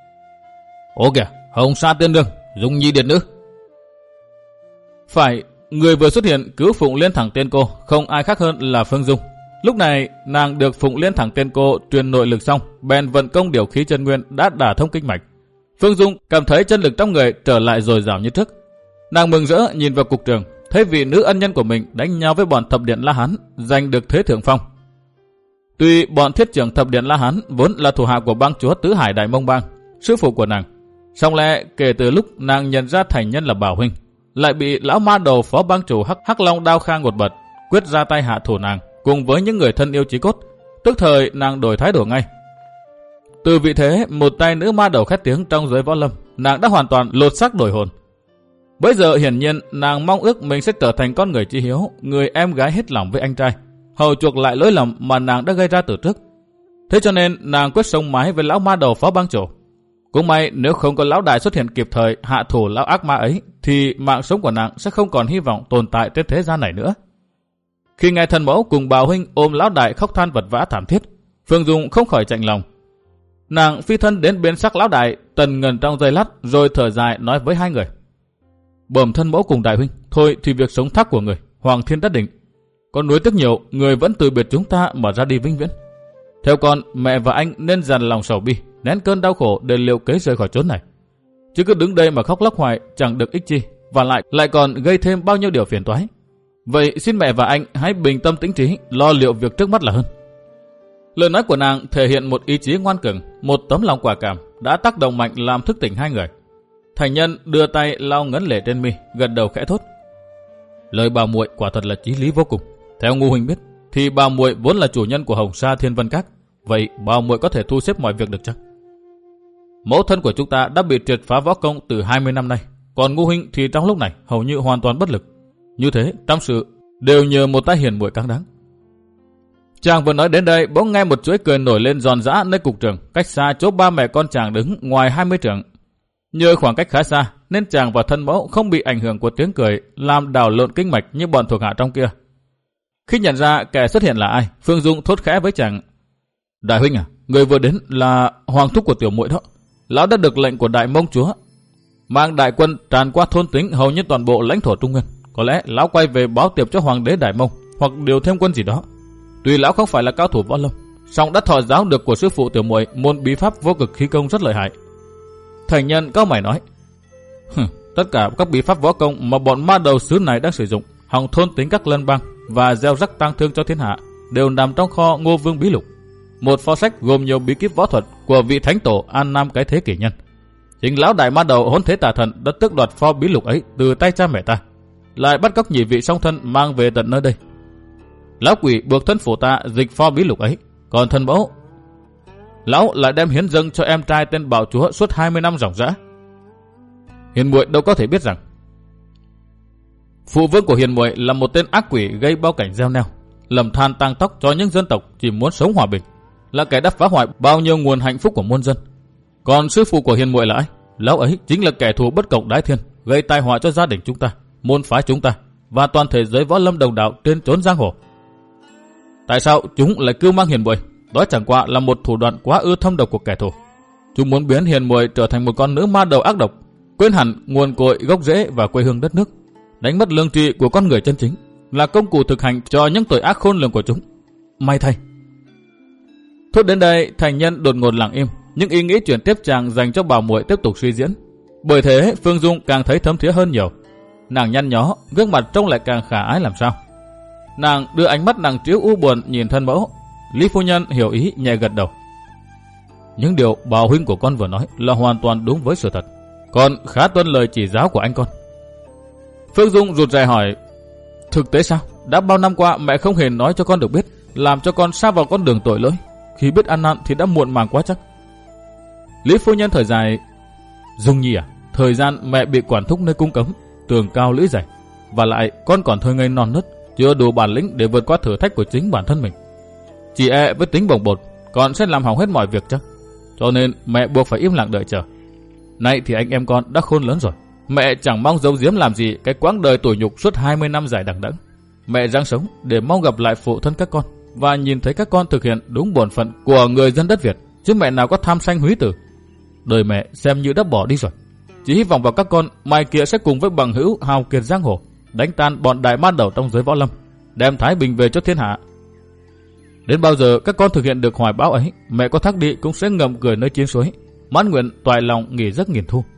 S1: "Ô kìa, Hồng Sa tiên nương, Dung Nhi điệt nữ." Phải, người vừa xuất hiện cứu Phụng Liên thẳng tên cô không ai khác hơn là Phương Dung. Lúc này nàng được Phụng Liên thẳng tên cô truyền nội lực xong, bèn vận công điều khí chân nguyên đã đả thông kinh mạch. Phương Dung cảm thấy chân lực trong người trở lại dồi dào như trước. Nàng mừng rỡ nhìn vào cục trường, thấy vị nữ ân nhân của mình đánh nhau với bọn thập điện La Hán, giành được thế thượng phong. Tuy bọn thiết trưởng thập điện La Hán vốn là thủ hạ của bang chúa Tứ Hải Đại Mông Bang, sư phụ của nàng, song lẽ kể từ lúc nàng nhận ra thành nhân là Bảo huynh, lại bị lão ma đầu phó bang chủ Hắc Hắc Long đao khang ngột bật, quyết ra tay hạ thủ nàng cùng với những người thân yêu chí cốt. Tức thời nàng đổi thái độ ngay. Từ vị thế một tay nữ ma đầu khét tiếng trong giới võ lâm, nàng đã hoàn toàn lột xác đổi hồn. Bây giờ hiển nhiên nàng mong ước mình sẽ trở thành con người chí hiếu, người em gái hết lòng với anh trai, hầu chuộc lại lỗi lầm mà nàng đã gây ra từ trước. Thế cho nên nàng quyết sống mái với lão ma đầu phó bang chủ. Cũng may nếu không có lão đại xuất hiện kịp thời hạ thủ lão ác ma ấy, thì mạng sống của nàng sẽ không còn hy vọng tồn tại trên thế gian này nữa. Khi nghe thân mẫu cùng Bảo huynh ôm lão đại khóc than vật vã thảm thiết, Phương Dung không khỏi chạnh lòng. Nàng phi thân đến bên sắc lão đại, tần ngần trong giây lát rồi thở dài nói với hai người: Bẩm thân mẫu cùng đại huynh, thôi thì việc sống thác của người, Hoàng Thiên đã định. Con nuối tiếc nhiều, người vẫn từ biệt chúng ta mà ra đi vĩnh viễn. Theo con, mẹ và anh nên dằn lòng sầu bi, nén cơn đau khổ để liệu kế rời khỏi chốn này. Chứ cứ đứng đây mà khóc lóc hoài chẳng được ích chi, và lại lại còn gây thêm bao nhiêu điều phiền toái. Vậy xin mẹ và anh hãy bình tâm tĩnh trí, lo liệu việc trước mắt là hơn. Lời nói của nàng thể hiện một ý chí ngoan cường, một tấm lòng quả cảm đã tác động mạnh làm thức tỉnh hai người. Thành nhân đưa tay lau ngấn lệ trên mi, gật đầu khẽ thốt: Lời bà muội quả thật là chí lý vô cùng. Theo Ngô huynh biết, thì bà muội vốn là chủ nhân của Hồng Sa Thiên Vân Các, vậy bà muội có thể thu xếp mọi việc được chăng? Mẫu thân của chúng ta đã bị triệt phá võ công từ hai mươi năm nay, còn Ngô huynh thì trong lúc này hầu như hoàn toàn bất lực. Như thế, trăm sự đều nhờ một tay hiền muội cáng đáng. Chàng vừa nói đến đây, bỗng nghe một chuỗi cười nổi lên giòn giã nơi cục trường, cách xa chỗ ba mẹ con chàng đứng ngoài hai mươi trượng. Nhờ khoảng cách khá xa, nên chàng và thân mẫu không bị ảnh hưởng của tiếng cười làm đảo lộn kinh mạch như bọn thuộc hạ trong kia. Khi nhận ra kẻ xuất hiện là ai, Phương Dung thốt khẽ với chàng: Đại huynh à, người vừa đến là hoàng thúc của tiểu muội đó. Lão đã được lệnh của Đại Mông chúa mang đại quân tràn qua thôn tính hầu như toàn bộ lãnh thổ Trung Nguyên. Có lẽ lão quay về báo tiệp cho hoàng đế Đại Mông, hoặc điều thêm quân gì đó. Tuy lão không phải là cao thủ võ lâm, song đã thọ giáo được của sư phụ tiểu muội môn bí pháp vô cực khí công rất lợi hại. Thành nhân cao mày nói: Tất cả các bí pháp võ công mà bọn ma đầu xứ này đang sử dụng, hòng thôn tính các lân bang và gieo rắc tang thương cho thiên hạ, đều nằm trong kho Ngô Vương Bí Lục, một pho sách gồm nhiều bí kíp võ thuật của vị thánh tổ An Nam cái thế kỷ nhân. Chính lão đại ma đầu Hỗn Thế Tà Thần đã tước đoạt pho bí lục ấy từ tay cha mẹ ta, lại bắt cóc nhị vị song thân mang về tận nơi đây. Lão quỷ buộc thân phụ ta dịch pho bí lục ấy, còn thân mẫu, lão lại đem hiến dâng cho em trai tên Bảo chúa suốt hai mươi năm ròng rã. Hiền muội đâu có thể biết rằng phụ vương của hiền muội là một tên ác quỷ gây bao cảnh gieo neo, lầm than tang tóc cho những dân tộc chỉ muốn sống hòa bình, là kẻ đã phá hoại bao nhiêu nguồn hạnh phúc của muôn dân. Còn sư phụ của hiền muội là ai? Lão ấy chính là kẻ thù bất cộng đái thiên, gây tai họa cho gia đình chúng ta, môn phái chúng ta và toàn thể giới võ lâm đồng đạo trên chốn giang hồ. Tại sao chúng lại cưu mang hiền muội? Đó chẳng qua là một thủ đoạn quá ư thâm độc của kẻ thù. Chúng muốn biến hiền muội trở thành một con nữ ma đầu ác độc, quên hẳn nguồn cội gốc rễ và quê hương đất nước, đánh mất lương tri của con người chân chính, là công cụ thực hành cho những tội ác khôn lường của chúng. May thay. Thốt đến đây, thành nhân đột ngột lặng im, những ý nghĩ chuyển tiếp chàng dành cho Bảo muội tiếp tục suy diễn. Bởi thế Phương Dung càng thấy thấm thía hơn nhiều. Nàng nhăn nhó, gương mặt trông lại càng khả ái làm sao. Nàng đưa ánh mắt nàng chiếu u buồn nhìn thân mẫu. Lý phu nhân hiểu ý, nhẹ gật đầu. Những điều Bảo huynh của con vừa nói là hoàn toàn đúng với sự thật, con khá tuân lời chỉ giáo của anh con. Phương Dung rụt rè hỏi: Thực tế sao? Đã bao năm qua mẹ không hề nói cho con được biết, làm cho con sa vào con đường tội lỗi. Khi biết ăn năn thì đã muộn màng quá chắc. Lý phu nhân thở dài: Dung nhi à, thời gian mẹ bị quản thúc nơi cung cấm, tường cao lưỡi dày, và lại con còn thơ ngây non nớt, chưa đủ bản lĩnh để vượt qua thử thách của chính bản thân mình. Chỉ e với tính bồng bột, con sẽ làm hỏng hết mọi việc chắc. Cho nên mẹ buộc phải im lặng đợi chờ. Nay thì anh em con đã khôn lớn rồi, mẹ chẳng mong giấu giếm làm gì cái quãng đời tủi nhục suốt hai mươi năm dài đằng đẵng. Mẹ ráng sống để mong gặp lại phụ thân các con và nhìn thấy các con thực hiện đúng bổn phận của người dân đất Việt, chứ mẹ nào có tham sanh húy tử. Đời mẹ xem như đã bỏ đi rồi, chỉ hy vọng vào các con mai kia sẽ cùng với bằng hữu hào kiệt giang hồ đánh tan bọn đại man đầu trong giới võ lâm, đem thái bình về cho thiên hạ. Đến bao giờ các con thực hiện được hoài bão ấy, mẹ có thác đi cũng sẽ ngậm cười nơi chiến suối, mãn nguyện toại lòng nghỉ giấc nghìn thu.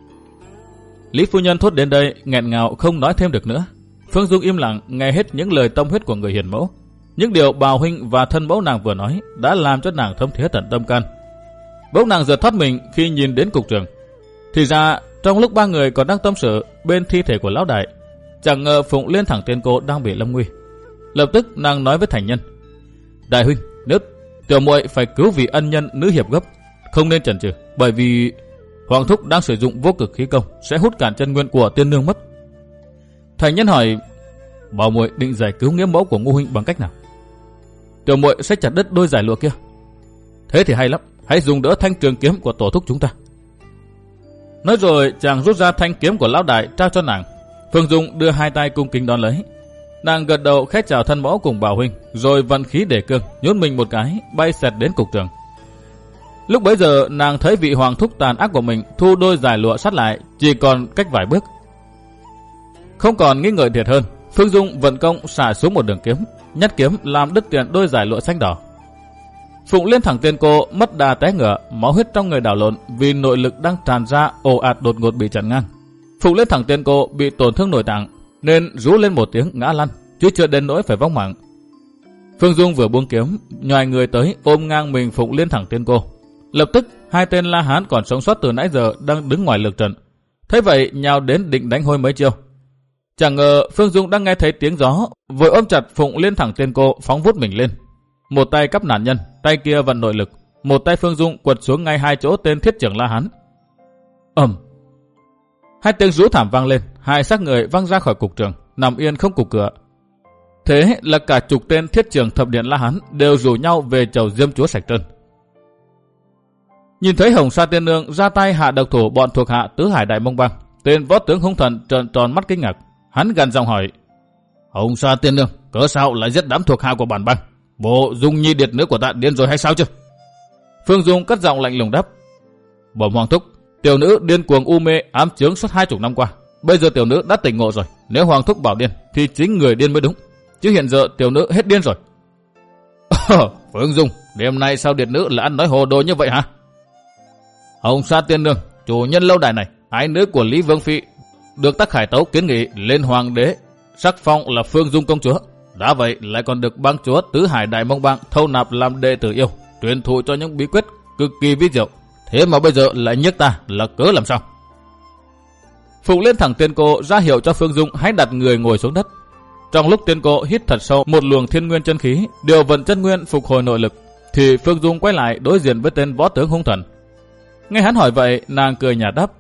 S1: Lý phu nhân thốt đến đây nghẹn ngào không nói thêm được nữa. Phương Dung im lặng nghe hết những lời tâm huyết của người hiền mẫu. Những điều bào huynh và thân mẫu nàng vừa nói đã làm cho nàng thấm thía tận tâm can. Bỗng nàng giật thoát mình khi nhìn đến cục trường. Thì ra trong lúc ba người còn đang tâm sự bên thi thể của lão đại, chẳng ngờ Phụng Liên thẳng tên cô đang bị lâm nguy. Lập tức nàng nói với thành nhân: đại huynh, nếu tiểu muội phải cứu vị ân nhân nữ hiệp gấp, không nên chần chừ, bởi vì Hoàng thúc đang sử dụng vô cực khí công sẽ hút cạn chân nguyên của tiên nương mất. Thành nhân hỏi: bảo muội định giải cứu nghĩa mẫu của Ngô huynh bằng cách nào? Tiểu muội sẽ chặt đứt đôi giải lụa kia. Thế thì hay lắm, hãy dùng đỡ thanh trường kiếm của tổ thúc chúng ta. Nói rồi chàng rút ra thanh kiếm của lão đại trao cho nàng. Phương Dung đưa hai tay cung kính đón lấy. Nàng gật đầu khẽ chào thân mẫu cùng bảo huynh, rồi vận khí để cương nhún mình một cái bay xẹt đến cục trường. Lúc bấy giờ nàng thấy vị hoàng thúc tàn ác của mình thu đôi giải lụa sát lại chỉ còn cách vài bước. Không còn nghi ngợi thiệt hơn, Phương Dung vận công xả xuống một đường kiếm, nhát kiếm làm đứt tiền đôi giải lụa xanh đỏ. Phụng Liên thẳng tên cô mất đà té ngựa, máu huyết trong người đảo lộn vì nội lực đang tràn ra ồ ạt đột ngột bị chặn ngang. Phụng Liên thẳng tên cô bị tổn thương nội tạng nên rú lên một tiếng ngã lăn, chứ chưa đến nỗi phải vong mạng. Phương Dung vừa buông kiếm, nhoài người tới ôm ngang mình Phụng Liên thẳng tên cô. Lập tức hai tên La Hán còn sống sót từ nãy giờ đang đứng ngoài lực trận, thế vậy nhào đến định đánh hôi mấy chiêu. Chẳng ngờ Phương Dung đang nghe thấy tiếng gió, vội ôm chặt Phụng Liên thẳng tên cô phóng vút mình lên. Một tay cắp nạn nhân, tay kia vận nội lực, một tay Phương Dung quật xuống ngay hai chỗ tên thiết trưởng La Hán. Ầm! Hai tiếng rú thảm vang lên, hai xác người văng ra khỏi cục trường, nằm yên không cục cửa. Thế là cả chục tên thiết trưởng thập điện La Hán đều rủ nhau về chầu Diêm chúa sạch trơn. Nhìn thấy Hồng Sa Tiên Nương ra tay hạ độc thủ bọn thuộc hạ Tứ Hải Đại Mông Bang, tên võ tướng hung thần trợn tròn mắt kinh ngạc. Hắn gằn giọng hỏi: Hồng Sa Tiên Nương, cớ sao lại giết đám thuộc hạ của bản bang? Bộ Dung Nhi điệt nữ của ta điên rồi hay sao chứ? Phương Dung cất giọng lạnh lùng đáp: bẩm hoàng thúc, tiểu nữ điên cuồng u mê ám chướng suốt hai chục năm qua, bây giờ tiểu nữ đã tỉnh ngộ rồi. Nếu hoàng thúc bảo điên thì chính người điên mới đúng, chứ hiện giờ tiểu nữ hết điên rồi. Phương Dung, đêm nay sao điệt nữ lại ăn nói hồ đồ như vậy hả? Hồng Sa Tiên Nương, chủ nhân lâu đài này, ái nữ của Lý Vương Phi, được Tắc Khải Tấu kiến nghị lên hoàng đế sắc phong là Phương Dung công chúa. Đã vậy lại còn được bang chúa Tứ Hải Đại Mông Bang thâu nạp làm đệ tử yêu, truyền thụ cho những bí quyết cực kỳ vi diệu. Thế mà bây giờ lại nhắc ta là cớ làm sao? Phụng Liên thẳng tên cô ra hiệu cho Phương Dung hãy đặt người ngồi xuống đất. Trong lúc tên cô hít thật sâu một luồng thiên nguyên chân khí, điều vận chân nguyên phục hồi nội lực, thì Phương Dung quay lại đối diện với tên võ tướng hung thần. Nghe hắn hỏi vậy, nàng cười nhạt đáp: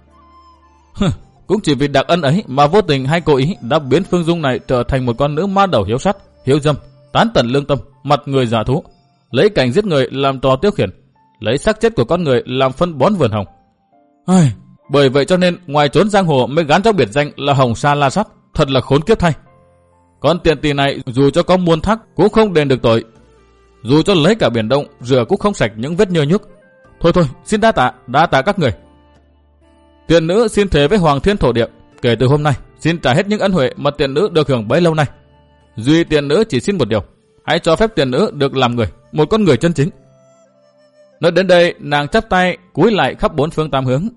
S1: cũng chỉ vì đặc ân ấy mà vô tình hay cố ý đã biến Phương Dung này trở thành một con nữ ma đầu hiếu sát, hiếu dâm, tán tận lương tâm, mặt người giả thú, lấy cảnh giết người làm trò tiêu khiển, lấy xác chết của con người làm phân bón vườn hồng. Ai, bởi vậy cho nên ngoài trốn giang hồ mới gán cho biệt danh là Hồng Sa La Sát, thật là khốn kiếp thay. Con tiền tỷ này dù cho có muôn thác cũng không đền được tội, dù cho lấy cả biển Đông rửa cũng không sạch những vết nhơ nhức. Thôi thôi, xin đa tạ, đa tạ các người. Tiện nữ xin thề với Hoàng Thiên Thổ Địa, kể từ hôm nay xin trả hết những ân huệ mà tiện nữ được hưởng bấy lâu nay. Duy tiện nữ chỉ xin một điều, hãy cho phép tiện nữ được làm người, một con người chân chính. Nói đến đây, nàng chắp tay cúi lại khắp bốn phương tám hướng.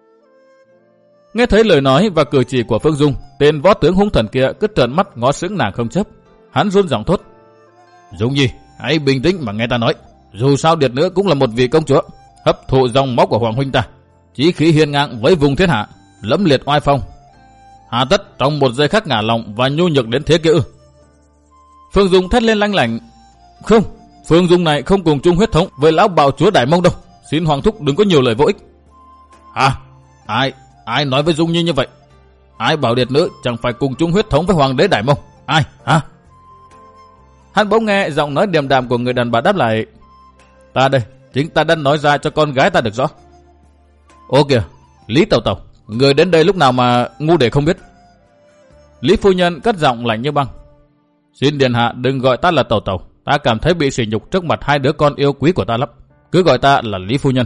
S1: Nghe thấy lời nói và cử chỉ của Phương Dung, tên võ tướng hung thần kia cứ trợn mắt ngó sững nàng không chấp. Hắn run giọng thốt: Dung Nhi, hãy bình tĩnh mà nghe ta nói. Dù sao điệt nữ cũng là một vị công chúa, hấp thụ dòng máu của hoàng huynh ta, chí khí hiên ngang với vùng thiên hạ, lẫm liệt oai phong. Hà tất trong một giây khắc ngả lòng và nhu nhược đến thế kia ư? Phương Dung thét lên lanh lảnh: Không, Phương Dung này không cùng chung huyết thống với lão bào chúa Đại Mông đâu. Xin hoàng thúc đừng có nhiều lời vô ích. À, ai, ai nói với Dung Nhi như vậy? Ai bảo điệt nữ chẳng phải cùng chung huyết thống với hoàng đế Đại Mông? Ai, hả? Hắn bỗng nghe giọng nói điềm đạm của người đàn bà đáp lại: Ta đây, chính ta đã nói ra cho con gái ta được rõ. Ô kìa, Lý Tẩu Tẩu, người đến đây lúc nào mà ngu để không biết? Lý phu nhân cất giọng lạnh như băng: Xin điện hạ đừng gọi ta là Tẩu Tẩu, ta cảm thấy bị sỉ nhục trước mặt hai đứa con yêu quý của ta lắm. Cứ gọi ta là Lý phu nhân.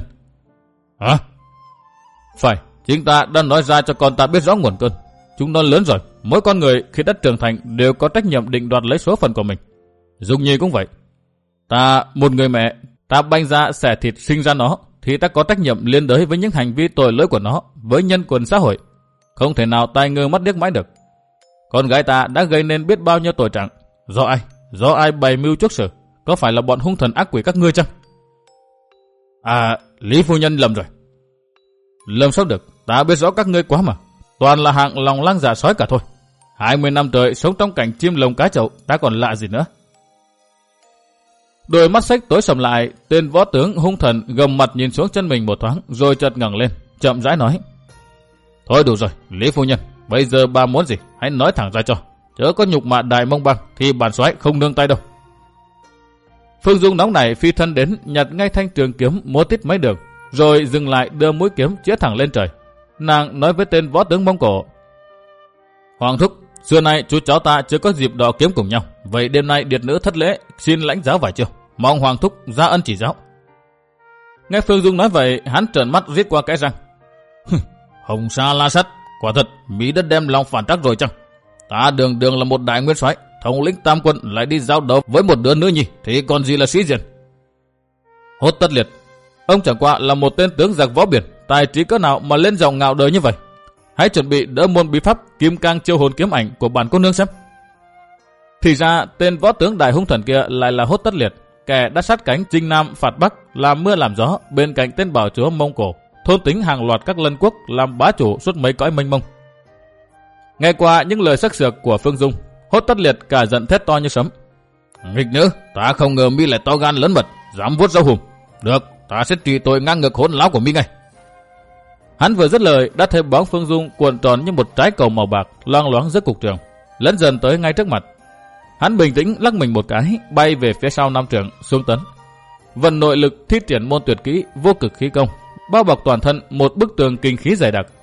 S1: Hả? Phải, chính ta đã nói ra cho con ta biết rõ nguồn cơn. Chúng nó lớn rồi, Mỗi con người khi đã trưởng thành đều có trách nhiệm định đoạt lấy số phận của mình. Dung Nhi cũng vậy. Ta, một người mẹ, ta banh ra xẻ thịt sinh ra nó, thì ta có trách nhiệm liên đới với những hành vi tội lỗi của nó, với nhân quần xã hội. Không thể nào tai ngơ mắt điếc mãi được. Con gái ta đã gây nên biết bao nhiêu tội trạng. Do ai? Do ai bày mưu chuốc sự? Có phải là bọn hung thần ác quỷ các ngươi chăng? À, Lý phu nhân lầm rồi. Lầm sao được? Ta biết rõ các ngươi quá mà. Toàn là hạng lòng lang dạ sói cả thôi. Hai mươi năm trời sống trong cảnh chim lồng cá chậu, ta còn lạ gì nữa. Đôi mắt xếch tối sầm lại, tên võ tướng hung thần gầm mặt nhìn xuống chân mình một thoáng, rồi chợt ngẩng lên, chậm rãi nói: Thôi đủ rồi, Lý phu nhân, bây giờ bà muốn gì, hãy nói thẳng ra cho. Chớ có nhục mạ Đại Mông Bang thì bản soái không nương tay đâu. Phương Dung nóng nảy phi thân đến, nhặt ngay thanh trường kiếm múa tít mấy đường, rồi dừng lại đưa mũi kiếm chĩa thẳng lên trời. Nàng nói với tên võ tướng Mông Cổ: Hoàng thúc, xưa nay chú cháu ta chưa có dịp đọ kiếm cùng nhau, vậy đêm nay điệt nữ thất lễ, xin lãnh giáo vài chiêu, mong Hoàng thúc ra ân chỉ giáo. Nghe Phương Dung nói vậy, hắn trợn mắt rít qua cái răng: Hồng Sa La Sắt, quả thật Mỹ đất đem lòng phản trắc rồi chăng? Ta đường đường là một đại nguyên soái, thống lĩnh tam quân lại đi giao đấu với một đứa nữ nhi, thì còn gì là sĩ diện? Hốt Tất Liệt, ông chẳng qua là một tên tướng giặc võ biển, tài trí cỡ nào mà lên giọng ngạo đời như vậy? Hãy chuẩn bị đỡ môn bí pháp Kim Cang Chiêu Hồn kiếm ảnh của bản cô nương xem. Thì ra tên võ tướng đại hung thần kia lại là Hốt Tất Liệt, kẻ đã sát cánh chinh nam phạt bắc, làm mưa làm gió bên cạnh tên bảo chúa Mông Cổ, thôn tính hàng loạt các lân quốc, làm bá chủ suốt mấy cõi mênh mông. Nghe qua những lời sắc sược của Phương Dung, Hốt Tất Liệt cả giận thét to như sấm: Nghịch nữ, ta không ngờ mi lại to gan lớn mật, dám vuốt râu hùm. Được, ta sẽ trị tội ngang ngược hỗn láo của mi ngay. Hắn vừa dứt lời, đã thấy bóng Phương Dung cuộn tròn như một trái cầu màu bạc loang loáng giữa cục trường, lấn dần tới ngay trước mặt. Hắn bình tĩnh lắc mình một cái, bay về phía sau năm trường xuống tấn. Vận nội lực thi triển môn tuyệt kỹ vô cực khí công, bao bọc toàn thân một bức tường kinh khí dày đặc.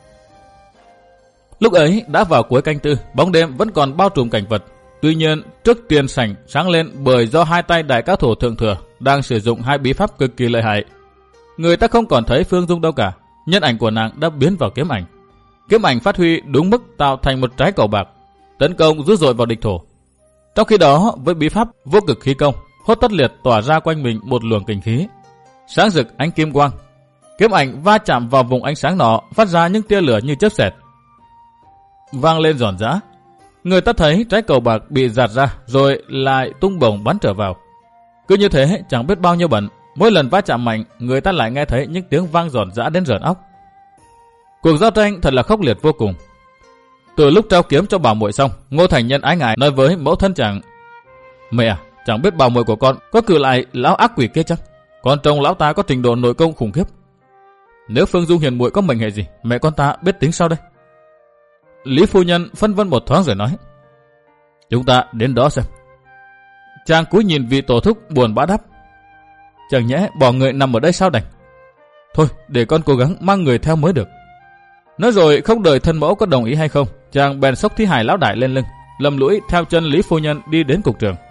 S1: Lúc ấy đã vào cuối canh tư, bóng đêm vẫn còn bao trùm cảnh vật. Tuy nhiên trước tiền sảnh sáng lên bởi do hai tay đại cao thủ thượng thừa đang sử dụng hai bí pháp cực kỳ lợi hại. Người ta không còn thấy Phương Dung đâu cả. Nhân ảnh của nàng đã biến vào kiếm ảnh. Kiếm ảnh phát huy đúng mức tạo thành một trái cầu bạc, tấn công dữ dội vào địch thổ. Trong khi đó với bí pháp vô cực khí công, Hốt Tất Liệt tỏa ra quanh mình một luồng kình khí sáng rực ánh kim quang. Kiếm ảnh va chạm vào vùng ánh sáng nọ, phát ra những tia lửa như chớp xẹt, vang lên giòn giã. Người ta thấy trái cầu bạc bị giạt ra rồi lại tung bổng bắn trở vào. Cứ như thế chẳng biết bao nhiêu bận, mỗi lần va chạm mạnh, người ta lại nghe thấy những tiếng vang giòn giã đến rợn óc. Cuộc giao tranh thật là khốc liệt vô cùng. Từ lúc trao kiếm cho bảo muội xong, Ngô Thành Nhân ái ngại nói với mẫu thân chàng: Mẹ à, chẳng biết bảo muội của con có cự lại lão ác quỷ kia chăng? Con trông lão ta có trình độ nội công khủng khiếp. Nếu Phương Dung hiền muội có mệnh hệ gì, mẹ con ta biết tính sao đây? Lý phu nhân phân vân một thoáng rồi nói: Chúng ta đến đó xem. Chàng cúi nhìn vị tổ thúc buồn bã đáp: Chẳng nhẽ bỏ người nằm ở đây sao đành? Thôi để con cố gắng mang người theo mới được. Nói rồi không đợi thân mẫu có đồng ý hay không, chàng bèn xốc thi hài lão đại lên lưng, lầm lũi theo chân Lý phu nhân đi đến cục trường.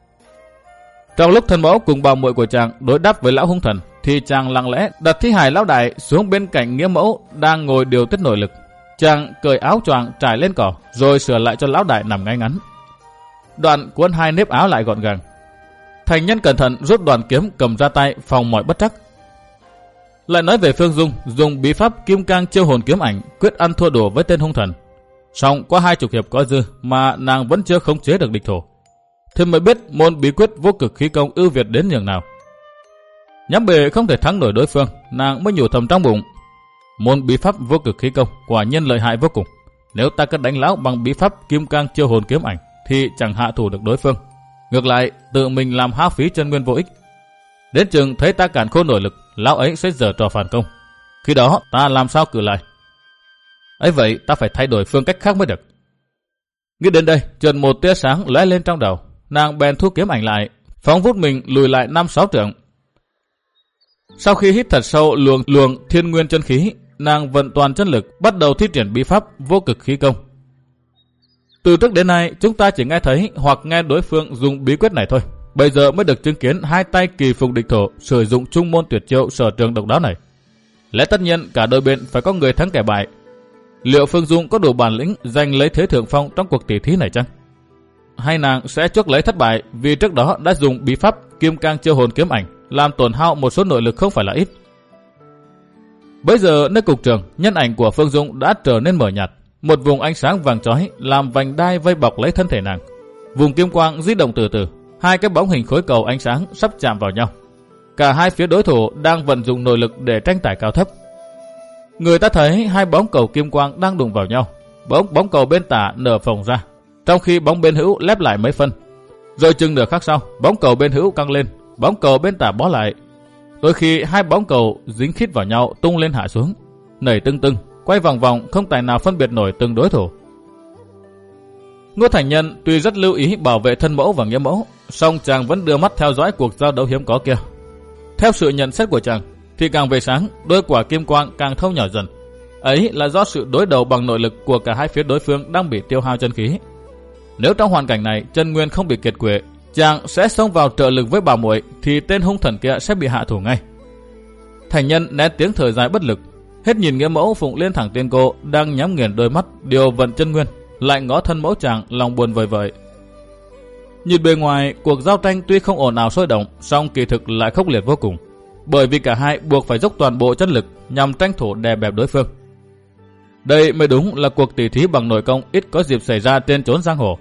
S1: Trong lúc thân mẫu cùng bà muội của chàng đối đáp với lão hung thần, thì chàng lặng lẽ đặt thi hài lão đại xuống bên cạnh nghĩa mẫu đang ngồi điều tiết nội lực. Chàng cởi áo choàng trải lên cỏ, rồi sửa lại cho lão đại nằm ngay ngắn. Đoạn cuốn hai nếp áo lại gọn gàng. Thành Nhân cẩn thận rút đoàn kiếm cầm ra tay phòng mọi bất trắc. Lại nói về Phương Dung dùng bí pháp Kim Cang Chiêu Hồn kiếm ảnh quyết ăn thua đùa với tên hung thần. Song qua hai chục hiệp có dư mà nàng vẫn chưa khống chế được địch thổ, thì mới biết môn bí quyết vô cực khí công ưu việt đến nhường nào. Nhắm bề không thể thắng nổi đối phương, nàng mới nhủ thầm trong bụng: Môn bí pháp vô cực khí công quả nhiên lợi hại vô cùng. Nếu ta cứ đánh lão bằng bí pháp Kim Cang Chiêu Hồn kiếm ảnh thì chẳng hạ thủ được đối phương, ngược lại tự mình làm hao phí chân nguyên vô ích. Đến chừng thấy ta cản khôn nổi lực, lão ấy sẽ giở trò phản công. Khi đó ta làm sao cử lại? Ấy vậy ta phải thay đổi phương cách khác mới được. Nghĩ đến đây, chợt một tia sáng lóe lên trong đầu, nàng bèn thu kiếm ảnh lại, phóng vút mình lùi lại năm sáu trượng. Sau khi hít thật sâu luồng luồng thiên nguyên chân khí, nàng vận toàn chân lực, bắt đầu thi triển bí pháp vô cực khí công. Từ trước đến nay chúng ta chỉ nghe thấy hoặc nghe đối phương dùng bí quyết này thôi, bây giờ mới được chứng kiến hai tay kỳ phục địch thổ sử dụng chung môn tuyệt chiêu sở trường độc đáo này. Lẽ tất nhiên cả đôi bên phải có người thắng kẻ bại. Liệu Phương Dung có đủ bản lĩnh giành lấy thế thượng phong trong cuộc tỷ thí này chăng? Hay nàng sẽ chuốc lấy thất bại vì trước đó đã dùng bí pháp Kim Cang Chiêu Hồn Kiếm Ảnh làm tổn hao một số nội lực không phải là ít. Bây giờ nơi cục trường, nhân ảnh của Phương Dung đã trở nên mờ nhạt, một vùng ánh sáng vàng chói làm vành đai vây bọc lấy thân thể nàng. Vùng kim quang di động từ từ, hai cái bóng hình khối cầu ánh sáng sắp chạm vào nhau. Cả hai phía đối thủ đang vận dụng nội lực để tranh tài cao thấp. Người ta thấy hai bóng cầu kim quang đang đụng vào nhau. Bóng bóng cầu bên tả nở phồng ra, trong khi bóng bên hữu lép lại mấy phân. Rồi chừng nửa khắc sau, bóng cầu bên hữu căng lên, bóng cầu bên tả bó lại. Đôi khi hai bóng cầu dính khít vào nhau tung lên hạ xuống, nảy tưng tưng, quay vòng vòng không tài nào phân biệt nổi từng đối thủ. Ngô Thành Nhân tuy rất lưu ý bảo vệ thân mẫu và nghĩa mẫu, song chàng vẫn đưa mắt theo dõi cuộc giao đấu hiếm có kia. Theo sự nhận xét của chàng, thì càng về sáng, đôi quả kim quang càng thâu nhỏ dần. Ấy là do sự đối đầu bằng nội lực của cả hai phía đối phương đang bị tiêu hao chân khí. Nếu trong hoàn cảnh này chân nguyên không bị kiệt quệ, chàng sẽ xông vào trợ lực với bà muội, thì tên hung thần kia sẽ bị hạ thủ ngay. Thành Nhân né tiếng thở dài bất lực, hết nhìn nghĩa mẫu Phụng Liên Thẳng Tiên Cô đang nhắm nghiền đôi mắt điều vận chân nguyên, lại ngó thân mẫu chàng lòng buồn vời vợi. Nhìn bề ngoài, cuộc giao tranh tuy không ồn ào sôi động, song kỳ thực lại khốc liệt vô cùng, bởi vì cả hai buộc phải dốc toàn bộ chân lực nhằm tranh thủ đè bẹp đối phương. Đây mới đúng là cuộc tỷ thí bằng nội công ít có dịp xảy ra trên chốn giang hồ.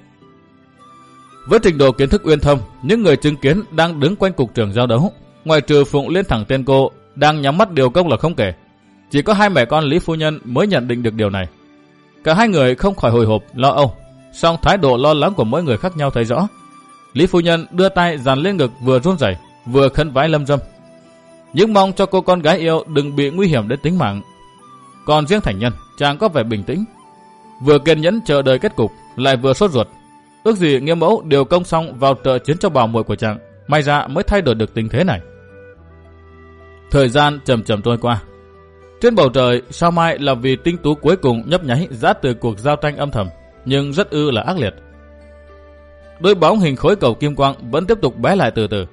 S1: Với trình độ kiến thức uyên thâm, những người chứng kiến đang đứng quanh cục trường giao đấu, ngoài trừ Phụng Liên Thẳng Tiên Cô đang nhắm mắt điều công là không kể, chỉ có hai mẹ con Lý phu nhân mới nhận định được điều này. Cả hai người không khỏi hồi hộp, lo âu, song thái độ lo lắng của mỗi người khác nhau thấy rõ. Lý phu nhân đưa tay dàn lên ngực, vừa run rẩy vừa khấn vái lâm dâm, nhưng mong cho cô con gái yêu đừng bị nguy hiểm đến tính mạng. Còn riêng Thành Nhân, chàng có vẻ bình tĩnh, vừa kiên nhẫn chờ đợi kết cục, lại vừa sốt ruột. Ước gì nghĩa mẫu điều công xong vào trợ chiến cho bảo muội của chàng, may ra mới thay đổi được tình thế này. Thời gian chậm chậm trôi qua. Trên bầu trời, sao mai là vì tinh tú cuối cùng nhấp nháy ra từ cuộc giao tranh âm thầm, nhưng rất ư là ác liệt. Đôi bóng hình khối cầu kim quang vẫn tiếp tục bé lại từ từ.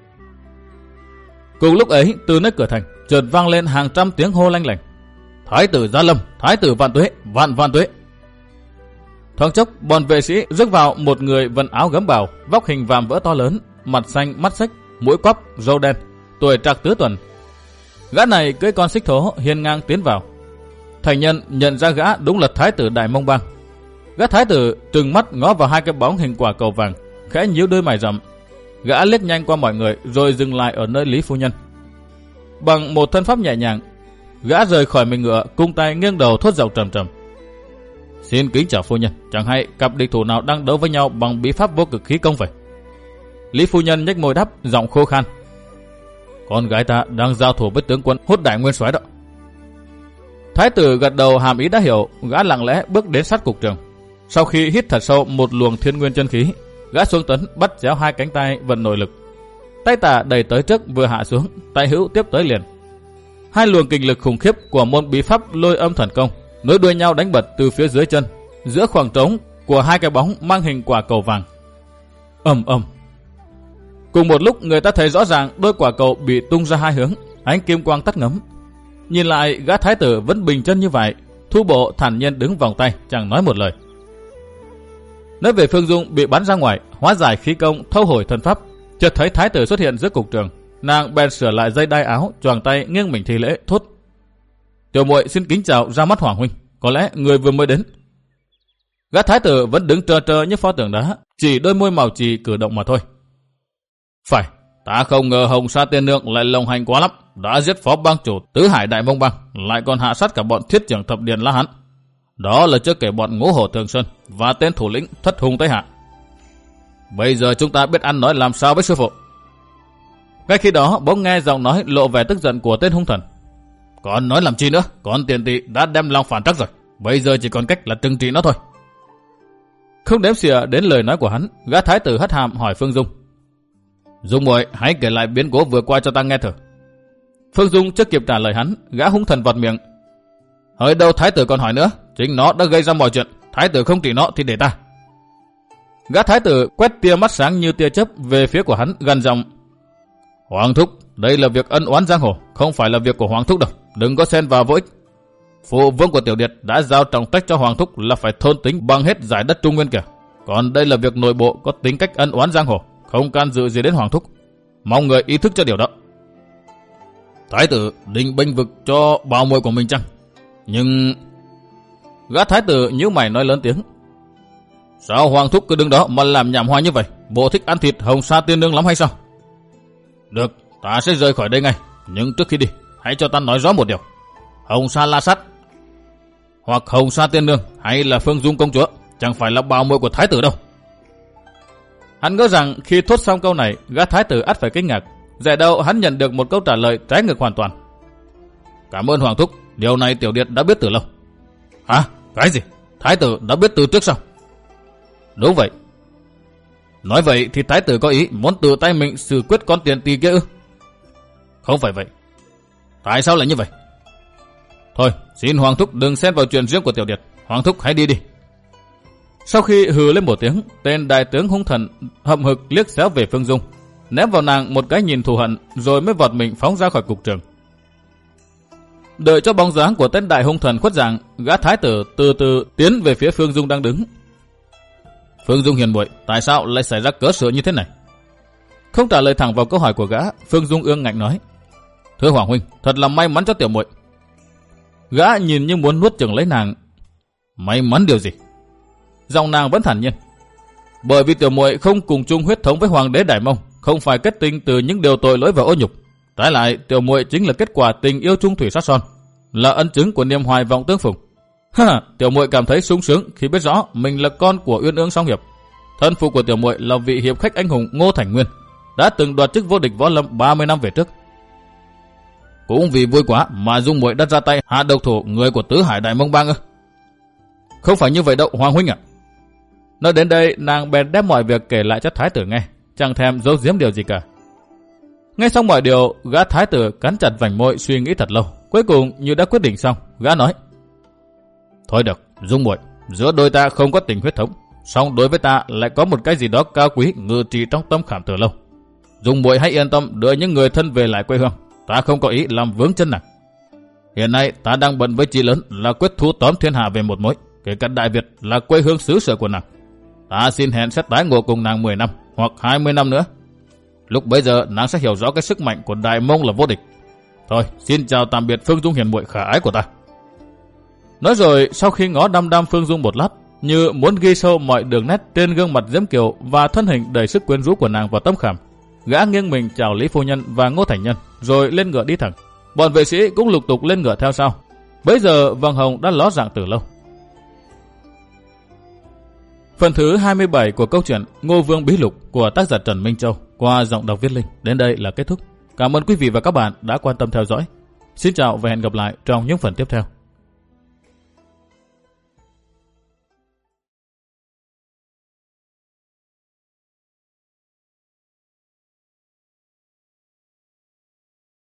S1: Cùng lúc ấy, từ nơi cửa thành chợt vang lên hàng trăm tiếng hô lanh lảnh: Thái tử Gia Lâm, Thái tử vạn tuế, vạn vạn tuế. Thoáng chốc, bọn vệ sĩ rước vào một người vận áo gấm bào, vóc hình vạm vỡ to lớn, mặt xanh mắt xếch, mũi quắp, râu đen, tuổi trạc tứ tuần. Gã này cưỡi con xích thố hiên ngang tiến vào. Thành Nhân nhận ra gã đúng là Thái tử Đại Mông Bang. Gã thái tử trừng mắt ngó vào hai cái bóng hình quả cầu vàng, khẽ nhíu đôi mày rậm. Gã liếc nhanh qua mọi người rồi dừng lại ở nơi Lý phu nhân. Bằng một thân pháp nhẹ nhàng, gã rời khỏi mình ngựa, cung tay nghiêng đầu thốt giọng trầm trầm: Xin kính chào phu nhân, chẳng hay cặp địch thủ nào đang đấu với nhau bằng bí pháp vô cực khí công vậy? Lý phu nhân nhếch môi đáp, giọng khô khan: Con gái ta đang giao thủ với tướng quân Hốt Đại Nguyên Soái đó. Thái tử gật đầu hàm ý đã hiểu, gã lặng lẽ bước đến sát cục trường. Sau khi hít thật sâu một luồng thiên nguyên chân khí, gã xuống tấn bắt chéo hai cánh tay vận nội lực. Tay tả đẩy tới trước vừa hạ xuống, tay hữu tiếp tới liền. Hai luồng kình lực khủng khiếp của môn bí pháp Lôi Âm Thần Công nối đuôi nhau đánh bật từ phía dưới chân, giữa khoảng trống của hai cái bóng mang hình quả cầu vàng. Ầm ầm. Cùng một lúc, người ta thấy rõ ràng đôi quả cầu bị tung ra hai hướng, ánh kim quang tắt ngấm. Nhìn lại, gã thái tử vẫn bình chân như vậy, thu bộ thản nhiên đứng vòng tay, chẳng nói một lời. Nói về Phương Dung bị bắn ra ngoài, hóa giải khí công, thâu hồi thần pháp, chợt thấy thái tử xuất hiện giữa cục trường, nàng bèn sửa lại dây đai áo, choàng tay nghiêng mình thi lễ, thốt: Tiểu muội xin kính chào ra mắt hoàng huynh, có lẽ người vừa mới đến. Gã thái tử vẫn đứng trơ trơ như pho tượng đá, chỉ đôi môi màu chì cử động mà thôi. Phải, ta không ngờ Hồng Sa Tiên Nương lại lộng hành quá lắm, đã giết phó bang chủ Tứ Hải Đại Mông Bang, lại còn hạ sát cả bọn thiết trưởng thập điền La Hán. Đó là chưa kể bọn Ngũ Hổ Thường Sơn và tên thủ lĩnh Thất Hùng Tây Hạ. Bây giờ chúng ta biết ăn nói làm sao với sư phụ. Ngay khi đó, bỗng nghe giọng nói lộ vẻ tức giận của tên hung thần: Còn nói làm chi nữa, con tiền tỵ đã đem lòng phản trắc rồi, bây giờ chỉ còn cách là trừng trị nó thôi. Không đếm xỉa đến lời nói của hắn, gã thái tử hất hàm hỏi Phương Dung: Dung muội, hãy kể lại biến cố vừa qua cho ta nghe thử. Phương Dung chưa kịp trả lời hắn, gã hung thần vọt miệng: Hỡi đâu thái tử còn hỏi nữa, chính nó đã gây ra mọi chuyện, thái tử không trị nó thì để ta. Gã thái tử quét tia mắt sáng như tia chớp về phía của hắn, gần giọng: Hoàng thúc, đây là việc ân oán giang hồ, không phải là việc của hoàng thúc đâu, đừng có xen vào vô ích. Phụ vương của Tiểu Điệt đã giao trọng trách cho Hoàng thúc là phải thôn tính bằng hết giải đất Trung Nguyên kìa. Còn đây là việc nội bộ có tính cách ân oán giang hồ, không can dự gì đến Hoàng thúc. Mong người ý thức cho điều đó. Thái tử định bênh vực cho bảo muội của mình chăng? Nhưng... Gã thái tử nhíu mày nói lớn tiếng. Sao Hoàng thúc cứ đứng đó mà làm nhảm hoa như vậy? Bộ thích ăn thịt Hồng Sa tiên nương lắm hay sao? Được, ta sẽ rời khỏi đây ngay. Nhưng trước khi đi, hãy cho ta nói rõ một điều. Hồng Sa La Sát, hoặc Hồng Sa tiên nương, hay là Phương Dung công chúa, chẳng phải là bảo muội của thái tử đâu. Hắn ngỡ rằng khi thốt xong câu này, gã thái tử ắt phải kinh ngạc. Dễ đâu hắn nhận được một câu trả lời trái ngược hoàn toàn. Cảm ơn Hoàng thúc, điều này Tiểu Điệt đã biết từ lâu. Hả? Cái gì? Thái tử đã biết từ trước sao? Đúng vậy. Nói vậy thì thái tử có ý muốn tự tay mình xử quyết con tiền tỳ kia ư? Không phải vậy. Tại sao lại như vậy? Thôi, xin Hoàng thúc đừng xen vào chuyện riêng của Tiểu Điệt. Hoàng thúc hãy đi đi. Sau khi hừ lên một tiếng, tên đại tướng hung thần hậm hực liếc xéo về Phương Dung, ném vào nàng một cái nhìn thù hận, rồi mới vọt mình phóng ra khỏi cục trường. Đợi cho bóng dáng của tên đại hung thần khuất dạng, gã thái tử từ từ tiến về phía Phương Dung đang đứng. Phương Dung hiền muội, tại sao lại xảy ra cớ sự như thế này? Không trả lời thẳng vào câu hỏi của gã, Phương Dung ương ngạnh nói: Thưa Hoàng huynh, thật là may mắn cho tiểu muội. Gã nhìn như muốn nuốt chửng lấy nàng. May mắn điều gì? Giọng nàng vẫn thản nhiên. Bởi vì tiểu muội không cùng chung huyết thống với Hoàng đế Đại Mông, không phải kết tinh từ những điều tội lỗi và ô nhục. Trái lại, tiểu muội chính là kết quả tình yêu trung thủy sát son, là ân chứng của niềm hoài vọng tương phùng. Ha, tiểu muội cảm thấy sung sướng khi biết rõ mình là con của Uyên Ương Song Hiệp. Thân phụ của tiểu muội là vị hiệp khách anh hùng Ngô Thành Nguyên, đã từng đoạt chức vô địch võ lâm ba mươi năm về trước. Cũng vì vui quá mà Dung muội đã ra tay hạ độc thủ người của Tứ Hải Đại Mông Bang ư? Không phải như vậy đâu Hoàng huynh ạ. Nói đến đây, nàng bèn đem mọi việc kể lại cho thái tử nghe, chẳng thèm giấu giếm điều gì cả. Nghe xong mọi điều, gã thái tử cắn chặt vành môi suy nghĩ thật lâu. Cuối cùng như đã quyết định xong, gã nói: Thôi được, Dung muội, giữa đôi ta không có tình huyết thống, song đối với ta lại có một cái gì đó cao quý ngự trị trong tâm khảm từ lâu. Dung muội hãy yên tâm đưa những người thân về lại quê hương, ta không có ý làm vướng chân nàng. Hiện nay ta đang bận với chí lớn là quyết thu tóm thiên hạ về một mối, kể cả Đại Việt là quê hương xứ sở của nàng. Ta xin hẹn sẽ tái ngộ cùng nàng mười năm hoặc hai mươi năm nữa. Lúc bấy giờ nàng sẽ hiểu rõ cái sức mạnh của Đại Mông là vô địch. Thôi, xin chào tạm biệt Phương Dung hiền muội khả ái của ta. Nói rồi, sau khi ngó đăm đăm Phương Dung một lát, như muốn ghi sâu mọi đường nét trên gương mặt diễm kiều và thân hình đầy sức quyến rũ của nàng vào tâm khảm, gã nghiêng mình chào Lý phu nhân và Ngô Thành Nhân, rồi lên ngựa đi thẳng. Bọn vệ sĩ cũng lục tục lên ngựa theo sau. Bấy giờ vầng hồng đã ló dạng từ lâu. Phần thứ hai mươi bảy của câu chuyện Ngô Vương Bí Lục của tác giả Trần Minh Châu qua giọng đọc Viết Linh đến đây là kết thúc. Cảm ơn quý vị và các bạn đã quan tâm theo dõi. Xin chào và hẹn gặp lại trong những phần tiếp theo.